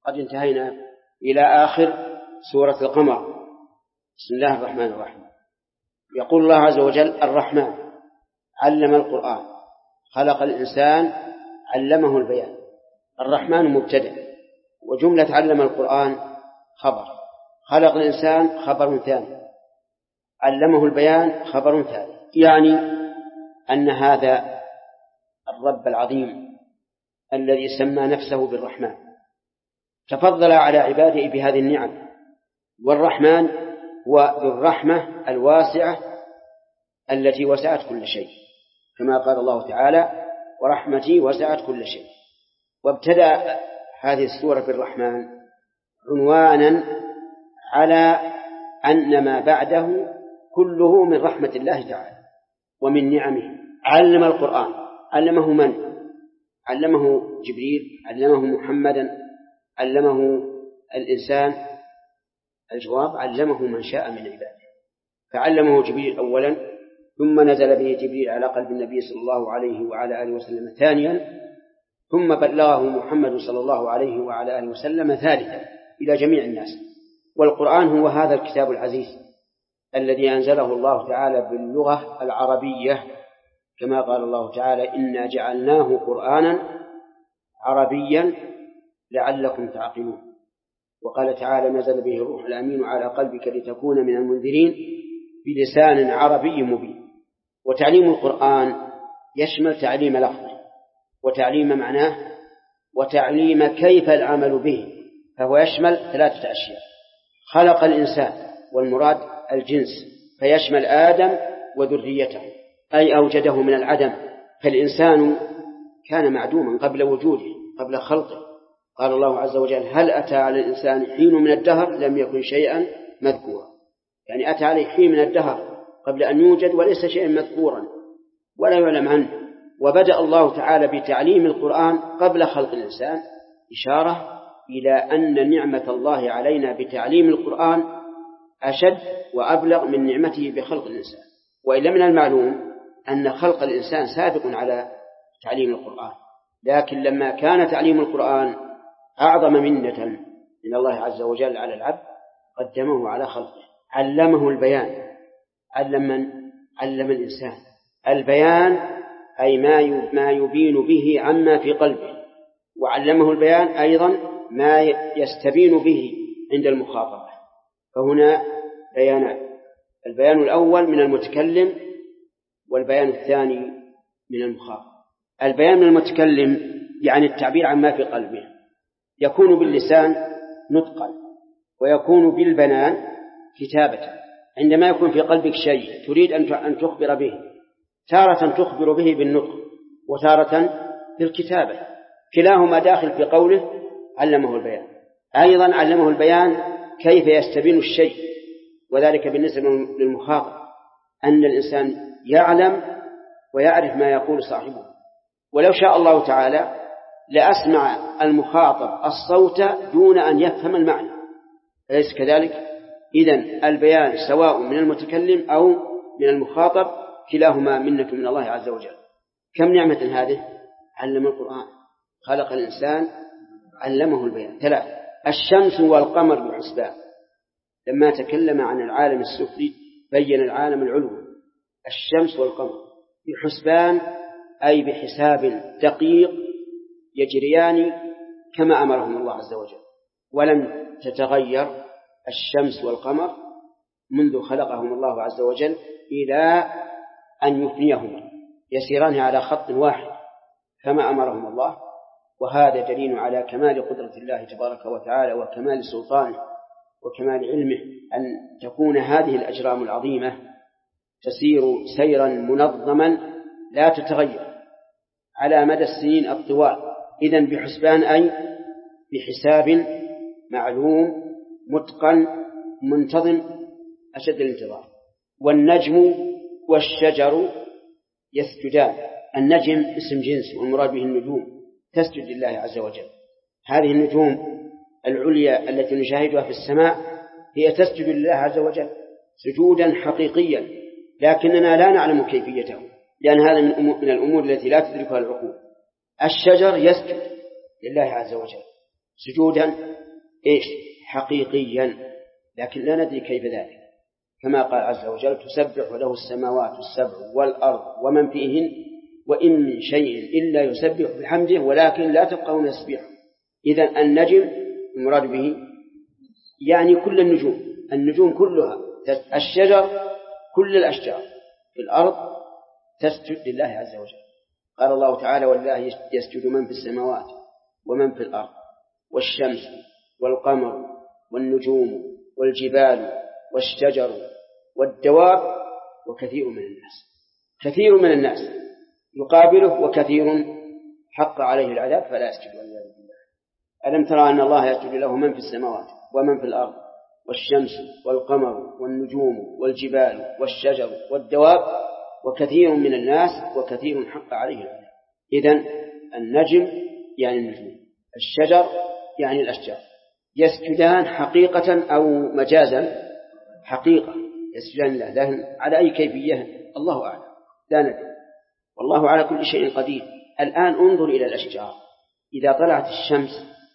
قد انتهينا إلى آخر سورة القمر. بسم الله الرحمن الرحيم. يقول الله عز وجل: الرحمن علم القرآن خلق الإنسان علمه البيان. الرحمن مبتدأ، وجملة علم القرآن خبر، خلق الإنسان خبر ثاني، علمه البيان خبر ثالث. يعني أن هذا الرب العظيم الذي سمى نفسه بالرحمن تفضل على عباده بهذه النعم. والرحمن هو ذو الرحمة الواسعة التي وسعت كل شيء، كما قال الله تعالى: ورحمتي وسعت كل شيء. وابتدأ هذه السورة بالرحمن عنوانا على أن ما بعده كله من رحمة الله تعالى ومن نعمه. علم القرآن، علمه من؟ علمه جبريل، علمه محمدا، علمه الإنسان؟ الجواب: علمه من شاء من عباده. فعلمه جبريل أولا، ثم نزل به جبريل على قلب النبي صلى الله عليه وعلى آله وسلم ثانيا، ثم بلغه محمد صلى الله عليه وعلى آله وسلم ثالثا إلى جميع الناس. والقرآن هو هذا الكتاب العزيز الذي أنزله الله تعالى باللغة العربية، كما قال الله تعالى: إنا جعلناه قرآنا عربيا لعلكم تعقلون. وقال تعالى: نزل به الروح الأمين على قلبك لتكون من المنذرين بلسان عربي مبين. وتعليم القرآن يشمل تعليم لفظه، وتعليم معناه، وتعليم كيف العمل به، فهو يشمل 3 أشياء: خلق الإنسان، والمراد الجنس، فيشمل آدم وذريته، أي أوجده من العدم، فالإنسان كان معدوما قبل وجوده، قبل خلقه. قال الله عز وجل: هل أتى على الإنسان حين من الدهر لم يكن شيئا مذكورا. يعني أتى عليه حين من الدهر قبل أن يوجد وليس شيئا مذكورا ولا يعلم عنه. وبدأ الله تعالى بتعليم القرآن قبل خلق الإنسان، إشارة إلى أن نعمة الله علينا بتعليم القرآن أشد وأبلغ من نعمته بخلق الإنسان. وإلا من المعلوم أن خلق الإنسان سابق على تعليم القرآن، لكن لما كان تعليم القرآن أعظم منة من الله عز وجل على العبد قدمه على خلقه. علمه البيان. علم من؟ علم الإنسان. البيان أي ما يبين به عما في قلبه، وعلمه البيان أيضا ما يستبين به عند المخاطبة. فهنا بيانات: البيان الأول من المتكلم، والبيان الثاني من المخاطب. البيان من المتكلم يعني التعبير عما في قلبه، يكون باللسان نطقا، ويكون بالبنان كتابة. عندما يكون في قلبك شيء تريد أن تخبر به، تارة تخبر به بالنطق، وتارة بالكتابة، كلاهما داخل في قوله علمه البيان. أيضا علمه البيان كيف يستبين الشيء، وذلك بالنسبة للمخاطب أن الإنسان يعلم ويعرف ما يقول صاحبه. ولو شاء الله تعالى لأسمع المخاطب الصوت دون أن يفهم المعنى، أليس كذلك؟ إذن البيان سواء من المتكلم أو من المخاطب كلاهما منة من الله عز وجل. كم نعمة هذه! علم القرآن، خلق الإنسان، علمه البيان. 3: الشمس والقمر بحسبان. لما تكلم عن العالم السفلي بين العالم العلوي. الشمس والقمر بحسبان أي بحساب دقيق يجريان كما أمرهم الله عز وجل، ولم تتغير الشمس والقمر منذ خلقهم الله عز وجل إلى أن يفنيهما، يسيران على خط واحد كما أمرهم الله. وهذا دليل على كمال قدرة الله تبارك وتعالى وكمال سلطانه وكمال علمه، أن تكون هذه الأجرام العظيمة تسير سيرا منظما لا تتغير على مدى السنين الطوال. إذن بحسبان أي بحساب معلوم متقن منتظم أشد الانتظار. والنجم والشجر يسجدان. النجم اسم جنس، والمراد به النجوم، تسجد لله عز وجل. هذه النجوم العليا التي نشاهدها في السماء هي تسجد لله عز وجل سجودا حقيقيا، لكننا لا نعلم كيفيته، لأن هذا من الأمور التي لا تدركها العقول. الشجر يسجد لله عز وجل سجودا حقيقيا، لكن لا ندري كيف ذلك، كما قال عز وجل تسبح له السماوات السبع والأرض ومن فيهن وإن من شيء إلا يسبح بحمده ولكن لا تفقهون تسبيحه. إذن النجم المراد به يعني كل النجوم كلها، الشجر كل الأشجار في الأرض تسجد لله عز وجل. قال الله تعالى ولله يسجد من في السماوات ومن في الأرض والشمس والقمر والنجوم والجبال والشجر والدواب كثير من الناس يقابله وكثير حق عليه العذاب فلا يسجد والعياذ بالله. ألم ترى أن الله يسجد له من في السماوات ومن في الأرض والشمس والقمر والنجوم والجبال والشجر والدواب وكثير من الناس وكثير حق عليه العذاب. إذن النجم يعني النجوم، الشجر يعني الأشجار، يسجدان حقيقة أو مجازا؟ حقيقة يسجدان لله، لكن على أي كيفية الله أعلم، لا ندري، والله على كل شيء قدير. الآن انظر إلى الأشجار، إذا طلعت الشمس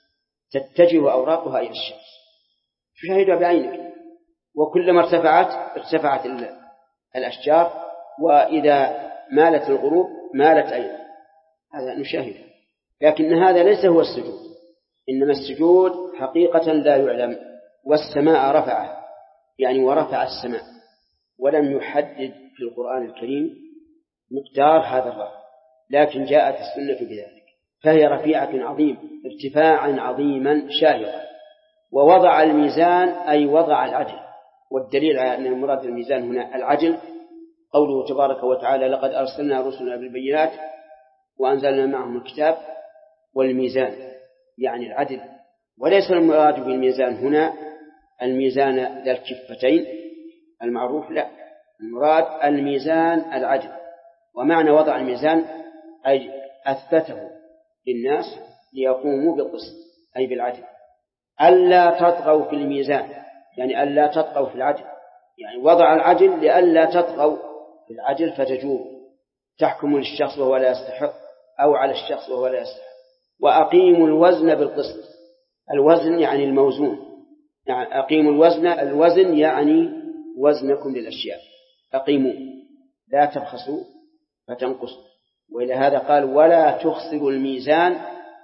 تتجه أوراقها إلى الشمس، تشاهدها بعينك، وكلما ارتفعت الأشجار، وإذا مالت الغروب مالت أيضا، هذا نشاهده. لكن هذا ليس هو السجود، إنما السجود حقيقة لا يعلم. والسماء رفعه يعني ورفع السماء، ولم يحدد في القرآن الكريم مقدار هذا الرفع، لكن جاءت السنة بذلك، فهي رفيعة عظيم ارتفاعا عظيما شاهقا. ووضع الميزان أي وضع العدل، والدليل على أن المراد الميزان هنا العدل قوله تبارك وتعالى لقد أرسلنا رسلنا بالبينات وأنزلنا معهم الكتاب والميزان، يعني العدل. وليس المراد بالميزان هنا الميزان ذا الكفتين المعروف، لا، المراد الميزان العدل. ومعنى وضع الميزان أي أثبته للناس ليقوموا بالقسط أي بالعدل. ألا تطغوا في الميزان يعني ألا تطغوا في العدل، يعني وضع العدل لألا تطغوا في العدل فتجور، تحكم للشخص وهو لا يستحق أو على الشخص وهو لا يستحق. وأقيموا الوزن بالقسط، الوزن يعني الموزون، يعني أقيموا الوزن يعني وزنكم للأشياء، أقيموا لا تبخسوا فتنقصوا. وإلى هذا قال ولا تخسروا الميزان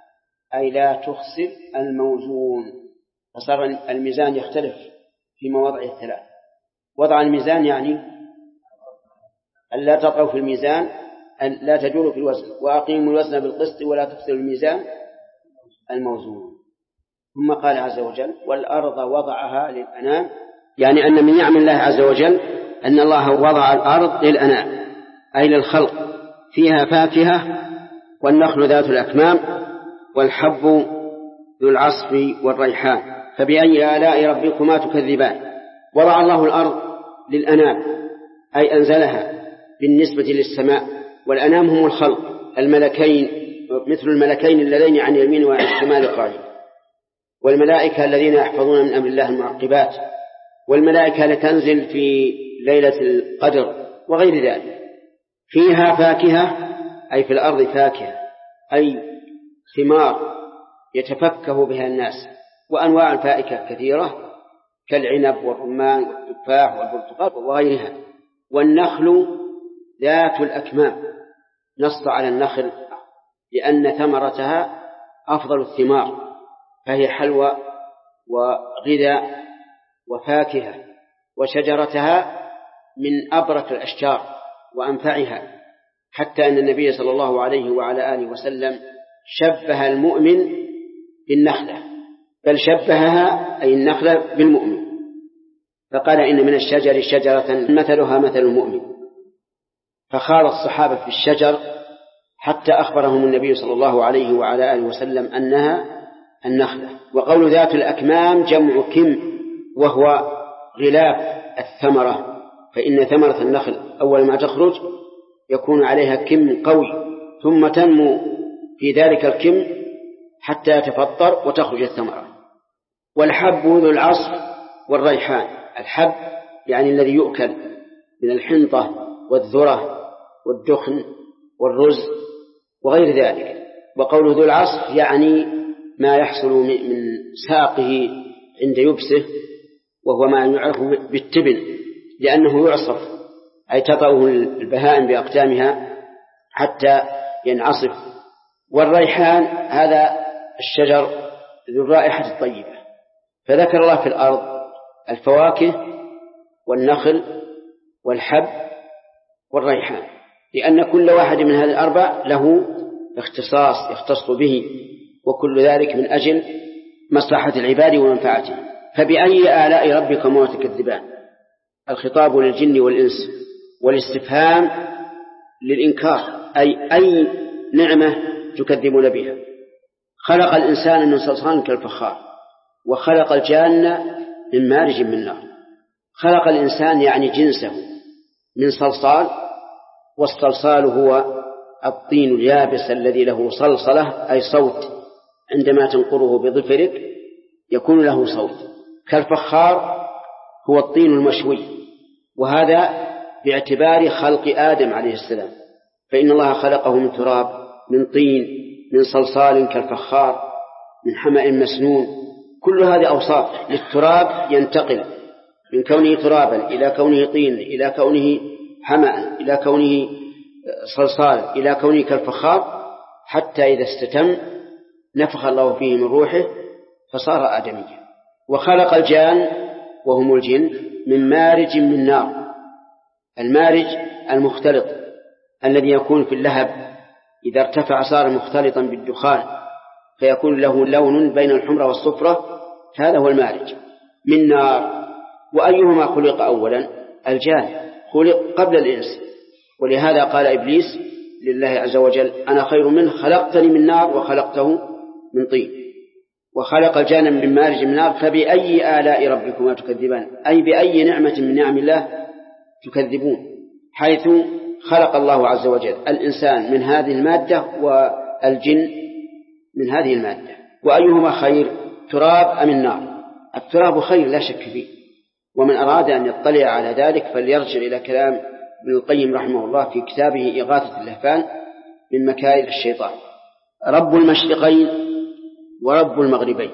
أي لا تخسر الموزون. فصار الميزان يختلف في مواضعه الثلاث. وضع الميزان يعني ألا تطغوا في الميزان، لا تجوروا في الوزن، وأقيموا الوزن بالقسط ولا تخسروا الميزان الموزون. ثم قال عز وجل والأرض وضعها للأنام، يعني أن من نعم الله عز وجل أن الله وضع الأرض للأنام أي للخلق، فيها فاكهة والنخل ذات الأكمام والحب ذو العصف والريحان فبأي آلاء ربكما تكذبان. وضع الله الأرض للأنام أي أنزلها بالنسبة للسماء، والأنام هم الخلق الملكين مثل الملكين اللذين عن يمين وعن الشمال قاعدين، والملائكة الذين يحفظون من أمر الله المعقبات، والملائكة لتنزل في ليلة القدر وغير ذلك. فيها فاكهة أي في الأرض فاكهة أي ثمار يتفكه بها الناس، وأنواع الفاكهة كثيرة كالعنب والرمان والتفاح والبرتقال وغيرها. والنخل ذات الأكمام، نص على النخل لأن ثمرتها أفضل الثمار، فهي حلوى وغذاء وفاكهة، وشجرتها من أبرك الأشجار وأنفعها، حتى أن النبي صلى الله عليه وعلى آله وسلم شبه المؤمن بالنخلة، بل شبهها أي النخلة بالمؤمن، فقال إن من الشجر شجرة مثلها مثل المؤمن. فخاض الصحابة في الشجر حتى أخبرهم النبي صلى الله عليه وعلى آله وسلم أنها النخلة. وقول ذات الأكمام جمع كم، وهو غلاف الثمرة، فإن ثمرة النخل أول ما تخرج يكون عليها كم قوي، ثم تنمو في ذلك الكم حتى يتفطر وتخرج الثمرة. والحب ذو العصف والريحان، الحب يعني الذي يؤكل من الحنطة والذرة والدخن والرز وغير ذلك. وقول ذو العصف يعني ما يحصل من ساقه عند يبسه، وهو ما يعرف بالتبن، لأنه يعصف، أي تطأه البهائم بأقدامها حتى ينعصف. والريحان هذا الشجر ذو الرائحة الطيبة. فذكر الله في الأرض الفواكه والنخل والحب والريحان، لأن كل واحد من هذه الأربع له اختصاص يختص به، وكل ذلك من أجل مصلحة العباد ومنفعتهم. فبأي آلاء ربكما تكذبان؟ الخطاب للجن والإنس، والاستفهام للإنكار، أي نعمة تكذبون بها؟ خلق الإنسان من صلصال كالفخار، وخلق الجان من مارج من نار. خلق الإنسان يعني جنسه من صلصال، والصلصال هو الطين اليابس الذي له صلصلة أي صوت، عندما تنقره بظفرك يكون له صوت. كالفخار هو الطين المشوي، وهذا باعتبار خلق آدم عليه السلام، فإن الله خلقه من تراب، من طين، من صلصال كالفخار، من حمأ مسنون. كل هذه أوصاف للتراب، ينتقل من كونه ترابا إلى كونه طين، إلى كونه حمأ، إلى كونه صلصال، إلى كونه كالفخار، حتى إذا استتم نفخ الله فيه من روحه فصار آدميا. وخلق الجان وهم الجن من مارج من نار. المارج المختلط الذي يكون في اللهب، إذا ارتفع صار مختلطا بالدخان فيكون له لون بين الحمرة والصفرة، هذا هو المارج من نار. وأيهما خلق أولا؟ الجان خلق قبل الإنس، ولهذا قال إبليس لله عز وجل: أنا خير منه، خلقتني من نار وخلقته من طين. وخلق الجان من مارج من نار. فبأي آلاء ربكما تكذبان؟ أي بأي نعمة من نعم الله تكذبون، حيث خلق الله عز وجل الإنسان من هذه المادة والجن من هذه المادة. وأيهما خير، تراب أم النار؟ التراب خير لا شك فيه، ومن أراد أن يطلع على ذلك فليرجع إلى كلام ابن القيم رحمه الله في كتابه إغاثة اللهفان من مكائد الشيطان. رب المشرقين ورب المغربين،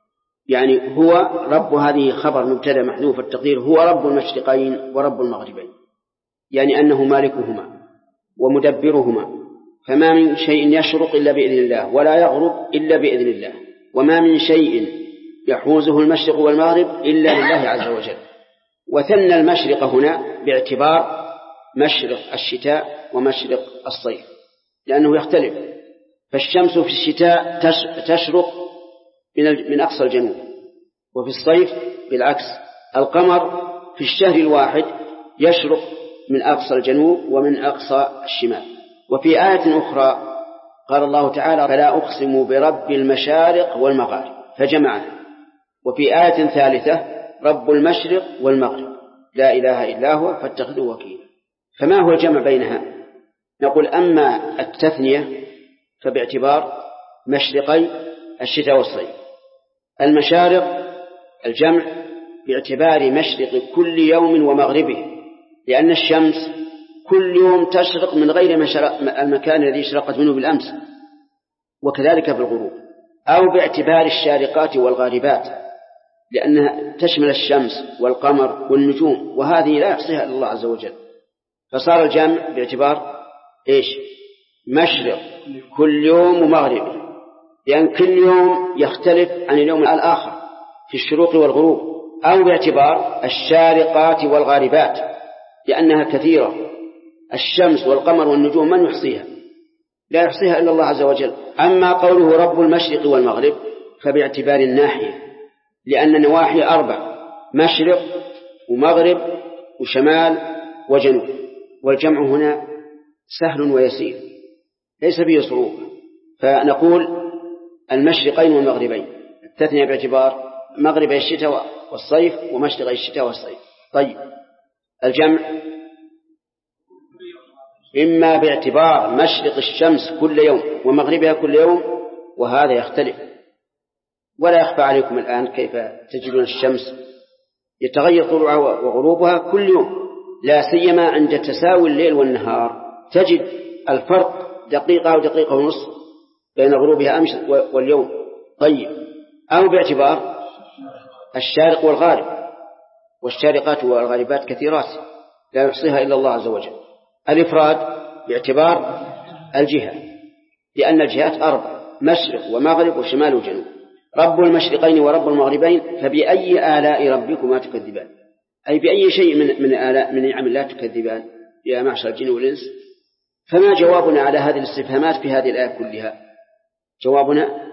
يعني هو رب، هذه خبر مبتدأ محذوف التقدير، هو رب المشرقين ورب المغربين، يعني أنه مالكهما ومدبرهما. فما من شيء يشرق إلا بإذن الله، ولا يغرب إلا بإذن الله، وما من شيء يحوزه المشرق والمغرب إلا لله عز وجل. وثنى المشرق هنا باعتبار مشرق الشتاء ومشرق الصيف، لأنه يختلف. فالشمس في الشتاء تشرق من أقصى الجنوب، وفي الصيف بالعكس. القمر في الشهر الواحد يشرق من أقصى الجنوب ومن أقصى الشمال. وفي آية أخرى قال الله تعالى: فلا أقسم برب المشارق والمغارب، فجمعها. وفي آية ثالثة: رب المشرق والمغرب لا إله إلا هو فاتخذه وكيلا. فما هو الجمع بينها؟ نقول: أما التثنية فباعتبار مشرقي الشتاء والصيف. المشارق الجمع باعتبار مشرق كل يوم ومغربه، لأن الشمس كل يوم تشرق من غير المكان الذي اشرقت منه بالأمس، وكذلك في الغروب. أو باعتبار الشارقات والغاربات، لأنها تشمل الشمس والقمر والنجوم، وهذه لا يحصيها إلا الله عز وجل. فصار الجمع باعتبار إيش؟ مشرق كل يوم ومغرب، لأن كل يوم يختلف عن اليوم الآخر في الشروق والغروب. أو باعتبار الشارقات والغاربات، لأنها كثيرة. الشمس والقمر والنجوم من يحصيها؟ لا يحصيها إلا الله عز وجل. أما قوله رب المشرق والمغرب فباعتبار الناحية، لأن نواحي 4: مشرق ومغرب وشمال وجنوب. والجمع هنا سهل ويسير ليس فيه صعوبة. فنقول المشرقين والمغربين، التثنية باعتبار مغرب الشتاء والصيف ومشرق الشتاء والصيف. طيب، الجمع إما باعتبار مشرق الشمس كل يوم ومغربها كل يوم، وهذا يختلف. ولا يخفى عليكم الآن كيف تجدون الشمس يتغير طلوعها وغروبها كل يوم، لا سيما عند تساوي الليل والنهار، تجد الفرق دقيقة ودقيقة ونصف بين غروبها أمس واليوم. طيب، أو باعتبار الشارق والغارب، والشارقات والغاربات كثيرات لا يحصيها إلا الله عز وجل. الإفراد باعتبار الجهة، لأن الجهات 4: مشرق ومغرب وشمال وجنوب. رب المشرقين ورب المغربين، فبأي آلاء ربكما تكذبان؟ أي بأي شيء من نعم الله تكذبان يا معشر الجن والإنس؟ فما جوابنا على هذه الاستفهامات في هذه الآية كلها؟ جوابنا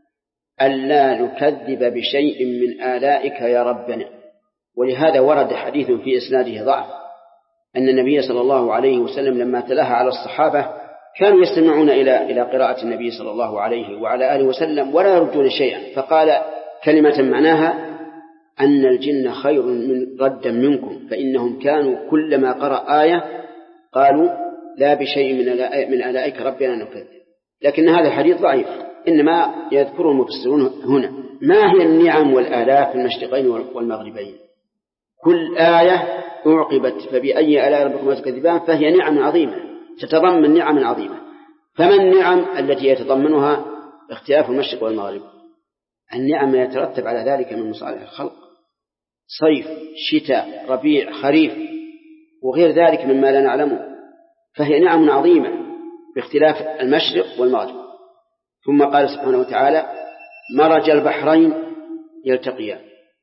ألا نكذب بشيء من آلائك يا ربنا. ولهذا ورد حديث في إسناده ضعف أن النبي صلى الله عليه وسلم لما تلاها على الصحابة كانوا يستمعون إلى قراءة النبي صلى الله عليه وعلى آله وسلم ولا يردون شيئا، فقال كلمة معناها أن الجن خير ردا منكم، فإنهم كانوا كلما قرأ آية قالوا لا بشيء من آلائك ربنا نكذب. لكن هذا الحديث ضعيف، إنما يذكره المفسرون هنا. ما هي النعم والآلاء في المشرقين والمغربين؟ كل آية أعقبت فبأي آلاء ربكما تكذبان فهي نعم عظيمة تتضمن نعم عظيمة. فما النعم التي يتضمنها اختلاف المشرق والمغرب؟ النعم يترتب على ذلك من مصالح الخلق: صيف، شتاء، ربيع، خريف، وغير ذلك مما لا نعلمه، فهي نعم عظيمة باختلاف المشرق والمغرب. ثم قال سبحانه وتعالى: مرج البحرين يلتقيان.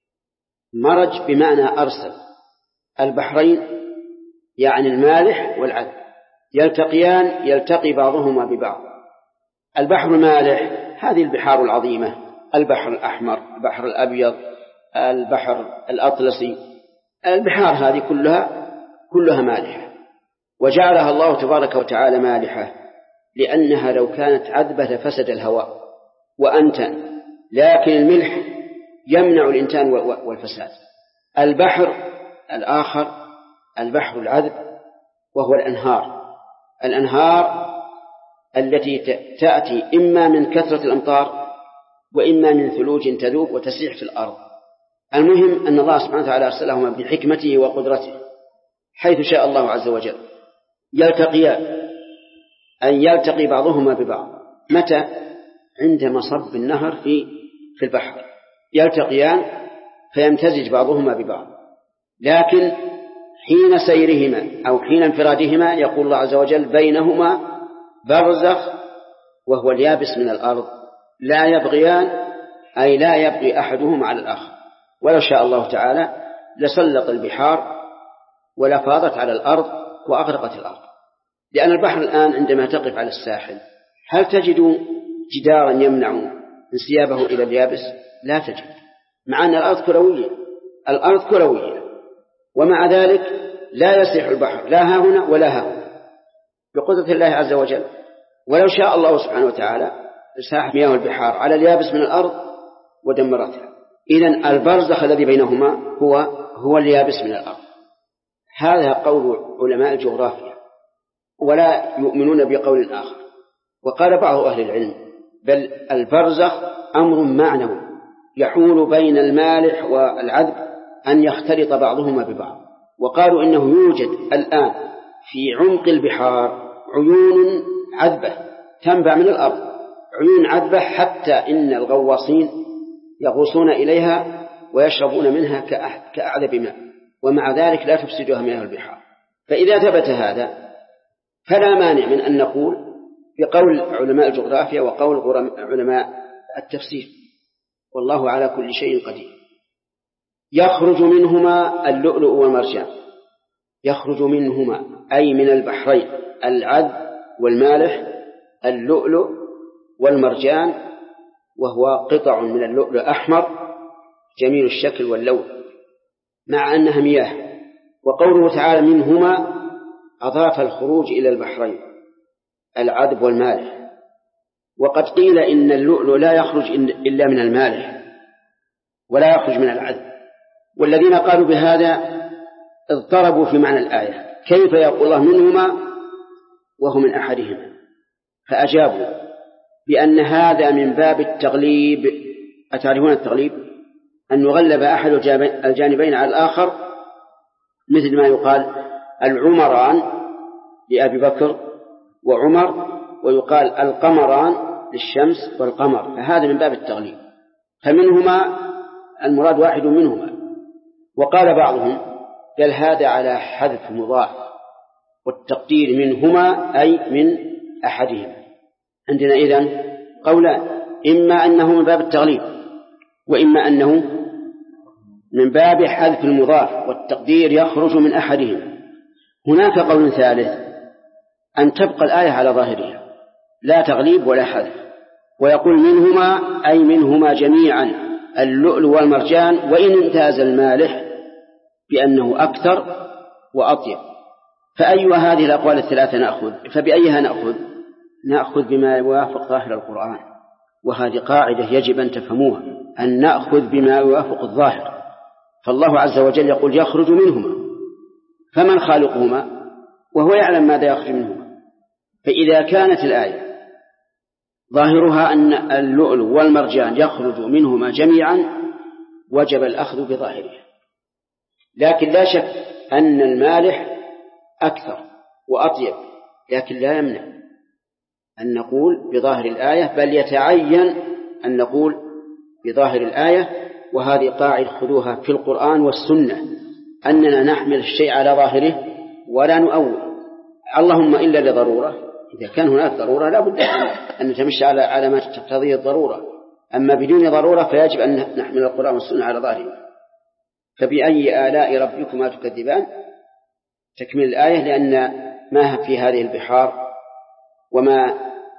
مرج بمعنى أرسل، البحرين يعني المالح والعذب، يلتقيان يلتقي بعضهما ببعض. البحر المالح هذه البحار العظيمة: البحر الأحمر، البحر الأبيض، البحر الأطلسي، البحار هذه كلها مالحة، وجعلها الله تبارك وتعالى مالحة لأنها لو كانت عذبة لفسد الهواء وأنتن، لكن الملح يمنع الإنتان والفساد. البحر الآخر البحر العذب، وهو الأنهار التي تأتي إما من كثرة الأمطار وإما من ثلوج تذوب وتسيح في الأرض. المهم أن الله سبحانه وتعالى أرسلهما بحكمته وقدرته حيث شاء الله عز وجل. يلتقيان أن يلتقي بعضهما ببعض. متى؟ عند مصب النهر في البحر يلتقيان فيمتزج بعضهما ببعض. لكن حين سيرهما أو حين انفرادهما يقول الله عز وجل: بينهما برزخ، وهو اليابس من الأرض، لا يبغيان، أي لا يبغي أحدهما على الآخر. ولو شاء الله تعالى لسلط البحار ولفاضت على الأرض وأغرقت الأرض. لأن البحر الآن عندما تقف على الساحل هل تجد جدارا يمنع انسيابه إلى اليابس؟ لا تجد، مع أن الأرض كروية، ومع ذلك لا يسيح البحر لا ها هنا ولا ها هنا بقدرة الله عز وجل. ولو شاء الله سبحانه وتعالى ساح مياه البحار على اليابس من الأرض ودمرتها. إذن البرزخ الذي بينهما هو اليابس من الأرض. هذا قول علماء الجغرافيا، ولا يؤمنون بقول آخر. وقال بعض أهل العلم: بل البرزخ أمر معنوي يحول بين المالح والعذب أن يختلط بعضهما ببعض. وقالوا إنه يوجد الآن في عمق البحار عيون عذبة تنبع من الأرض، عيون عذبة حتى إن الغواصين يغوصون إليها ويشربون منها كأعذب ماء، ومع ذلك لا تفسدها مياه البحار. فإذا ثبت هذا فلا مانع من أن نقول بقول علماء الجغرافيا وقول علماء التفسير: والله على كل شيء قدير. يخرج منهما اللؤلؤ والمرجان. يخرج منهما أي من البحرين العذب والمالح اللؤلؤ والمرجان، وهو قطع من اللؤلؤ أحمر جميل الشكل واللون مع أنها مياه. وقوله تعالى منهما أضاف الخروج إلى البحرين العذب والمالح. وقد قيل إن اللؤلؤ لا يخرج إلا من المالح ولا يخرج من العذب، والذين قالوا بهذا اضطربوا في معنى الآية: كيف يقول الله منهما وهو من أحدهما؟ فأجابوا بأن هذا من باب التغليب. أتعرفون التغليب؟ أن يغلب أحد الجانبين على الآخر، مثل ما يقال العمران لأبي بكر وعمر، ويقال القمران للشمس والقمر، فهذا من باب التغليب، فمنهما المراد واحد منهما. وقال بعضهم قال هذا على حذف مضاف، والتقدير منهما أي من أحدهما. عندنا إذن قولان، إما أنه من باب التغليب، وإما أنه من باب حذف المضاف والتقدير يخرج من أحدهما. هناك قول ثالث، أن تبقى الآية على ظاهرها لا تغليب ولا حذف، ويقول منهما أي منهما جميعا اللؤلؤ والمرجان، وإن امتاز المالح بأنه أكثر وأطيب. فأي هذه الأقوال الثلاثة نأخذ؟ فبأيها نأخذ؟ نأخذ بما يوافق ظاهر القرآن، وهذه قاعدة يجب أن تفهموها، أن نأخذ بما يوافق الظاهر. فالله عز وجل يقول يخرج منهما، فمن خالقهما؟ وهو يعلم ماذا يخرج منهما. فإذا كانت الآية ظاهرها أن اللؤلؤ والمرجان يخرج منهما جميعا وجب الأخذ بظاهره، لكن لا شك أن المالح أكثر وأطيب، لكن لا يمنع أن نقول بظاهر الآية، بل يتعين أن نقول بظاهر الآية. وهذه قاعدة خذوها في القرآن والسنة، أننا نحمل الشيء على ظاهره ولا نؤول، اللهم إلا لضرورة. إذا كان هناك ضرورة لا بد أن نتمشى على ما تقتضيه الضرورة، أما بدون ضرورة فيجب أن نحمل القرآن والسنة على ظاهره. فبأي آلاء ربكما تكذبان، تكمل الآية، لأن ما في هذه البحار وما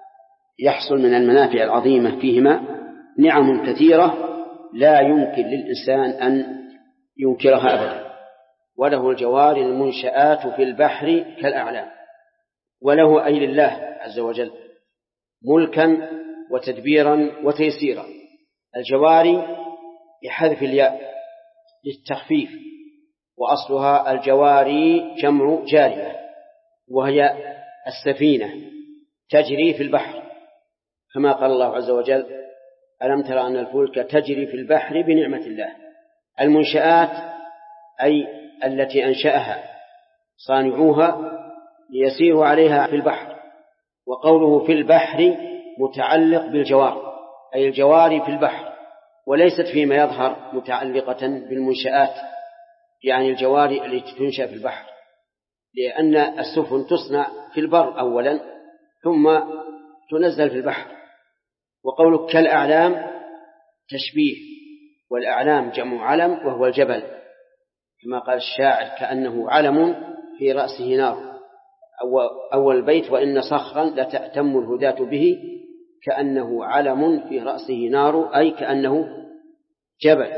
يحصل من المنافع العظيمة فيهما نعم كثيرة لا يمكن للإنسان أن ينكرها أبدا. وله الجوار المنشآت في البحر كالأعلام، وله أي لله عز وجل ملكا وتدبيرا وتيسيرا. الجواري بحذف الياء للتخفيف، وأصلها الجواري جمع جارية، وهي السفينة تجري في البحر، كما قال الله عز وجل ألم ترى أن الفلك تجري في البحر بنعمة الله. المنشآت أي التي أنشأها صانعوها ليسيروا عليها في البحر. وقوله في البحر متعلق بالجوار، أي الجواري في البحر، وليست فيما يظهر متعلقة بالمنشآت، يعني الجواري التي تنشأ في البحر، لأن السفن تصنع في البر أولا ثم تنزل في البحر. وقولك كالأعلام تشبيه، والأعلام جمع علم وهو الجبل، كما قال الشاعر كأنه علم في رأسه نار، أول البيت وإن صخرا لتأتم الهداة به كأنه علم في رأسه نار، أي كأنه جبل.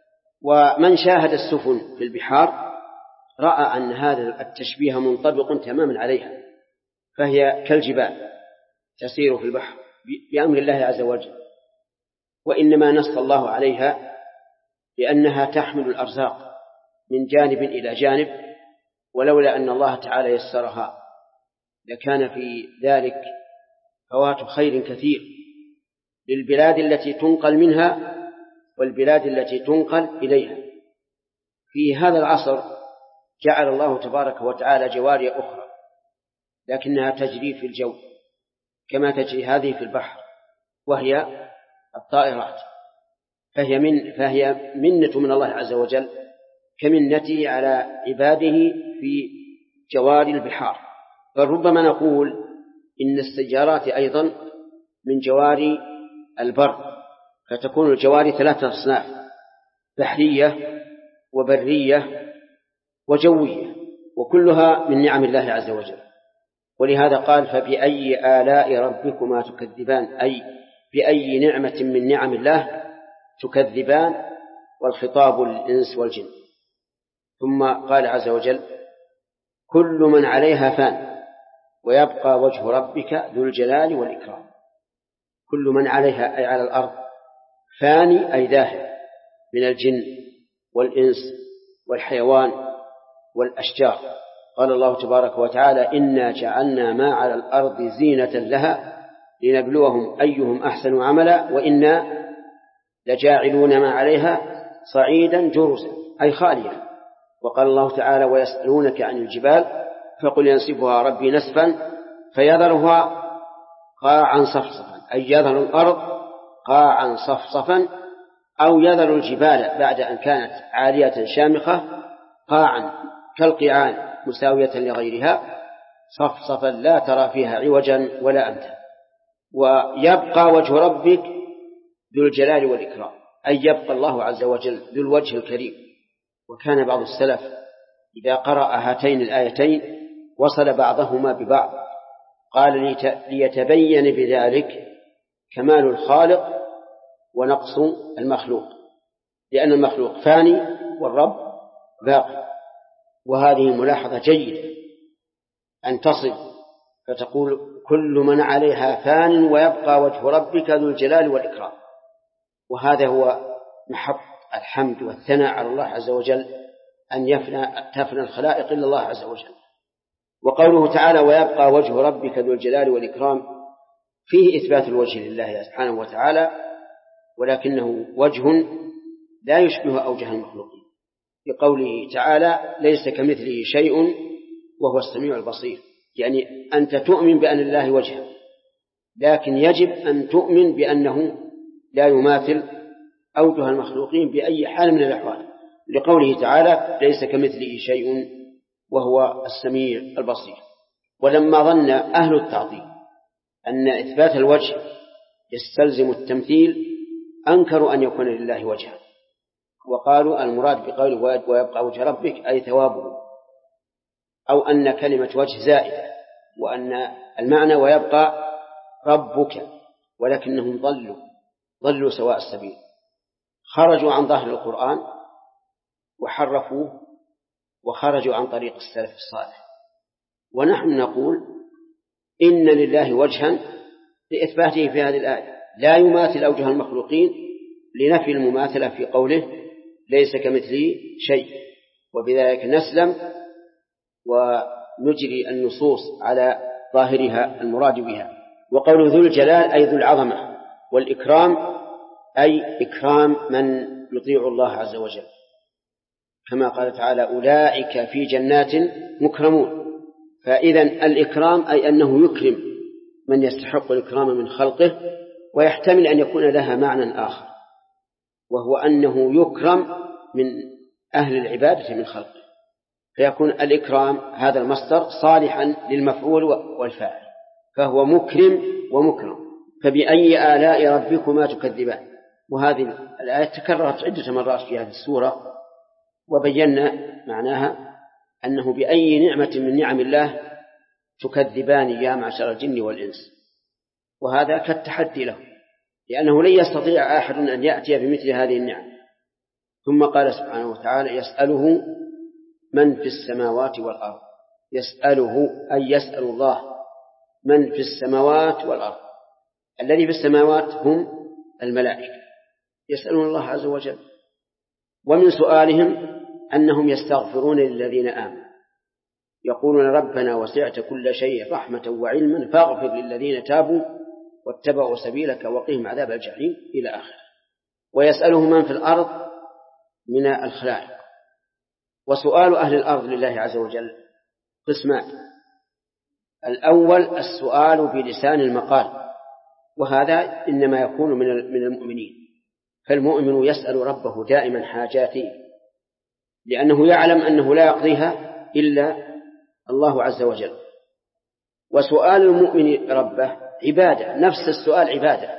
ومن شاهد السفن في البحار رأى أن هذا التشبيه منطبق تماما عليها، فهي كالجبال تسير في البحر بأمر الله عز وجل. وإنما نص الله عليها لأنها تحمل الأرزاق من جانب إلى جانب، ولولا أن الله تعالى يسرها لكان في ذلك فوات خير كثير للبلاد التي تنقل منها والبلاد التي تنقل إليها. في هذا العصر جعل الله تبارك وتعالى جواري أخرى لكنها تجري في الجو كما تجري هذه في البحر، وهي الطائرات، فهي منة من الله عز وجل كمنته على عباده في جواري البحار. فربما نقول إن السيارات أيضا من جواري البر، فتكون الجواري ثلاثة أصناف: بحرية وبرية وجوية، وكلها من نعم الله عز وجل. ولهذا قال فبأي آلاء ربكما تكذبان، أي بأي نعمة من نعم الله تكذبان، والخطاب للإنس والجن. ثم قال عز وجل كل من عليها فان ويبقى وجه ربك ذو الجلال والإكرام. كل من عليها أي على الأرض، فاني أي ذاهب من الجن والإنس والحيوان والأشجار. قال الله تبارك وتعالى إنا جعلنا ما على الأرض زينة لها لنبلوهم أيهم أحسن عملا وإنا لجاعلون ما عليها صعيدا جرزا أي خاليا. وقال الله تعالى ويسألونك عن الجبال فقل ينسفها ربي نسفا فيذرها قاعا صفصفا أي يذر الأرض قاعا صفصفا، أو يذر الجبال بعد أن كانت عالية شامخة قاعا كالقيعان مساوية لغيرها صفصفا لا ترى فيها عوجا ولا أمتا. ويبقى وجه ربك ذو الجلال والإكرام، أي يبقى الله عز وجل ذو الوجه الكريم. وكان بعض السلف إذا قرأ هاتين الآيتين وصل بعضهما ببعض، قال ليتبين بذلك كمال الخالق ونقص المخلوق، لأن المخلوق فاني والرب باقي. وهذه ملاحظة جيدة أن تصل فتقول كل من عليها فان ويبقى وجه ربك ذو الجلال والإكرام. وهذا هو محط الحمد والثناء على الله عز وجل، أن تفنى الخلائق إلا الله عز وجل. وقوله تعالى ويبقى وجه ربك ذو الجلال والإكرام فيه إثبات الوجه لله سبحانه وتعالى، ولكنه وجه لا يشبه أوجه المخلوقين، بقوله تعالى ليس كمثله شيء وهو السميع البصير. يعني أنت تؤمن بأن الله وجه، لكن يجب أن تؤمن بأنه لا يماثل أوجه المخلوقين بأي حال من الأحوال، لقوله تعالى ليس كمثله شيء وهو السميع البصير. ولما ظن أهل التعطيل أن إثبات الوجه يستلزم التمثيل أنكروا أن يكون لله وجها، وقالوا المراد بقوله ويبقى وجه ربك أي ثوابه، أو أن كلمة وجه زائدة، وأن المعنى ويبقى ربك، ولكنهم ضلوا سواء السبيل، خرجوا عن ظاهر القرآن وحرفوه وخرجوا عن طريق السلف الصالح. ونحن نقول إن لله وجها لإثباته في هذه الآية لا يماثل أوجه المخلوقين، لنفي المماثلة في قوله ليس كمثله شيء، وبذلك نسلم ونجري النصوص على ظاهرها المراد بها. وقول ذو الجلال أي ذو العظمة، والإكرام أي إكرام من يطيع الله عز وجل، كما قال تعالى أولئك في جنات مكرمون. فإذا الإكرام أي أنه يكرم من يستحق الإكرام من خلقه، ويحتمل أن يكون لها معنى آخر، وهو أنه يكرم من أهل العبادة من خلقه، فيكون الإكرام هذا المصدر صالحا للمفعول والفاعل، فهو مكرم ومكرم. فبأي آلاء ربكما تكذبان. وهذه الآية تكررت عدة مرات في هذه السورة، وبينا معناها أنه بأي نعمة من نعم الله تكذبان يا معشر الجن والإنس. وهذا كالتحدي له، لأنه لن يستطيع أحد أن يأتي بمثل هذه النعم. ثم قال سبحانه وتعالى يسأله من في السماوات والأرض. يسأله أي يسأل الله من في السماوات والأرض. الذي في السماوات هم الملائكة يسألون الله عز وجل، ومن سؤالهم أنهم يستغفرون للذين آمنوا، يقولون ربنا وسعت كل شيء رحمة وعلما فاغفر للذين تابوا واتبعوا سبيلك وقهم عذاب الجحيم إلى آخره. ويسأله من في الأرض من الخلائق. وسؤال أهل الأرض لله عز وجل قسمان: الأول السؤال بلسان المقال، وهذا إنما يكون من المؤمنين، فالمؤمن يسأل ربه دائما حاجاته، لأنه يعلم أنه لا يقضيها إلا الله عز وجل. وسؤال المؤمن ربه عبادة، نفس السؤال عبادة،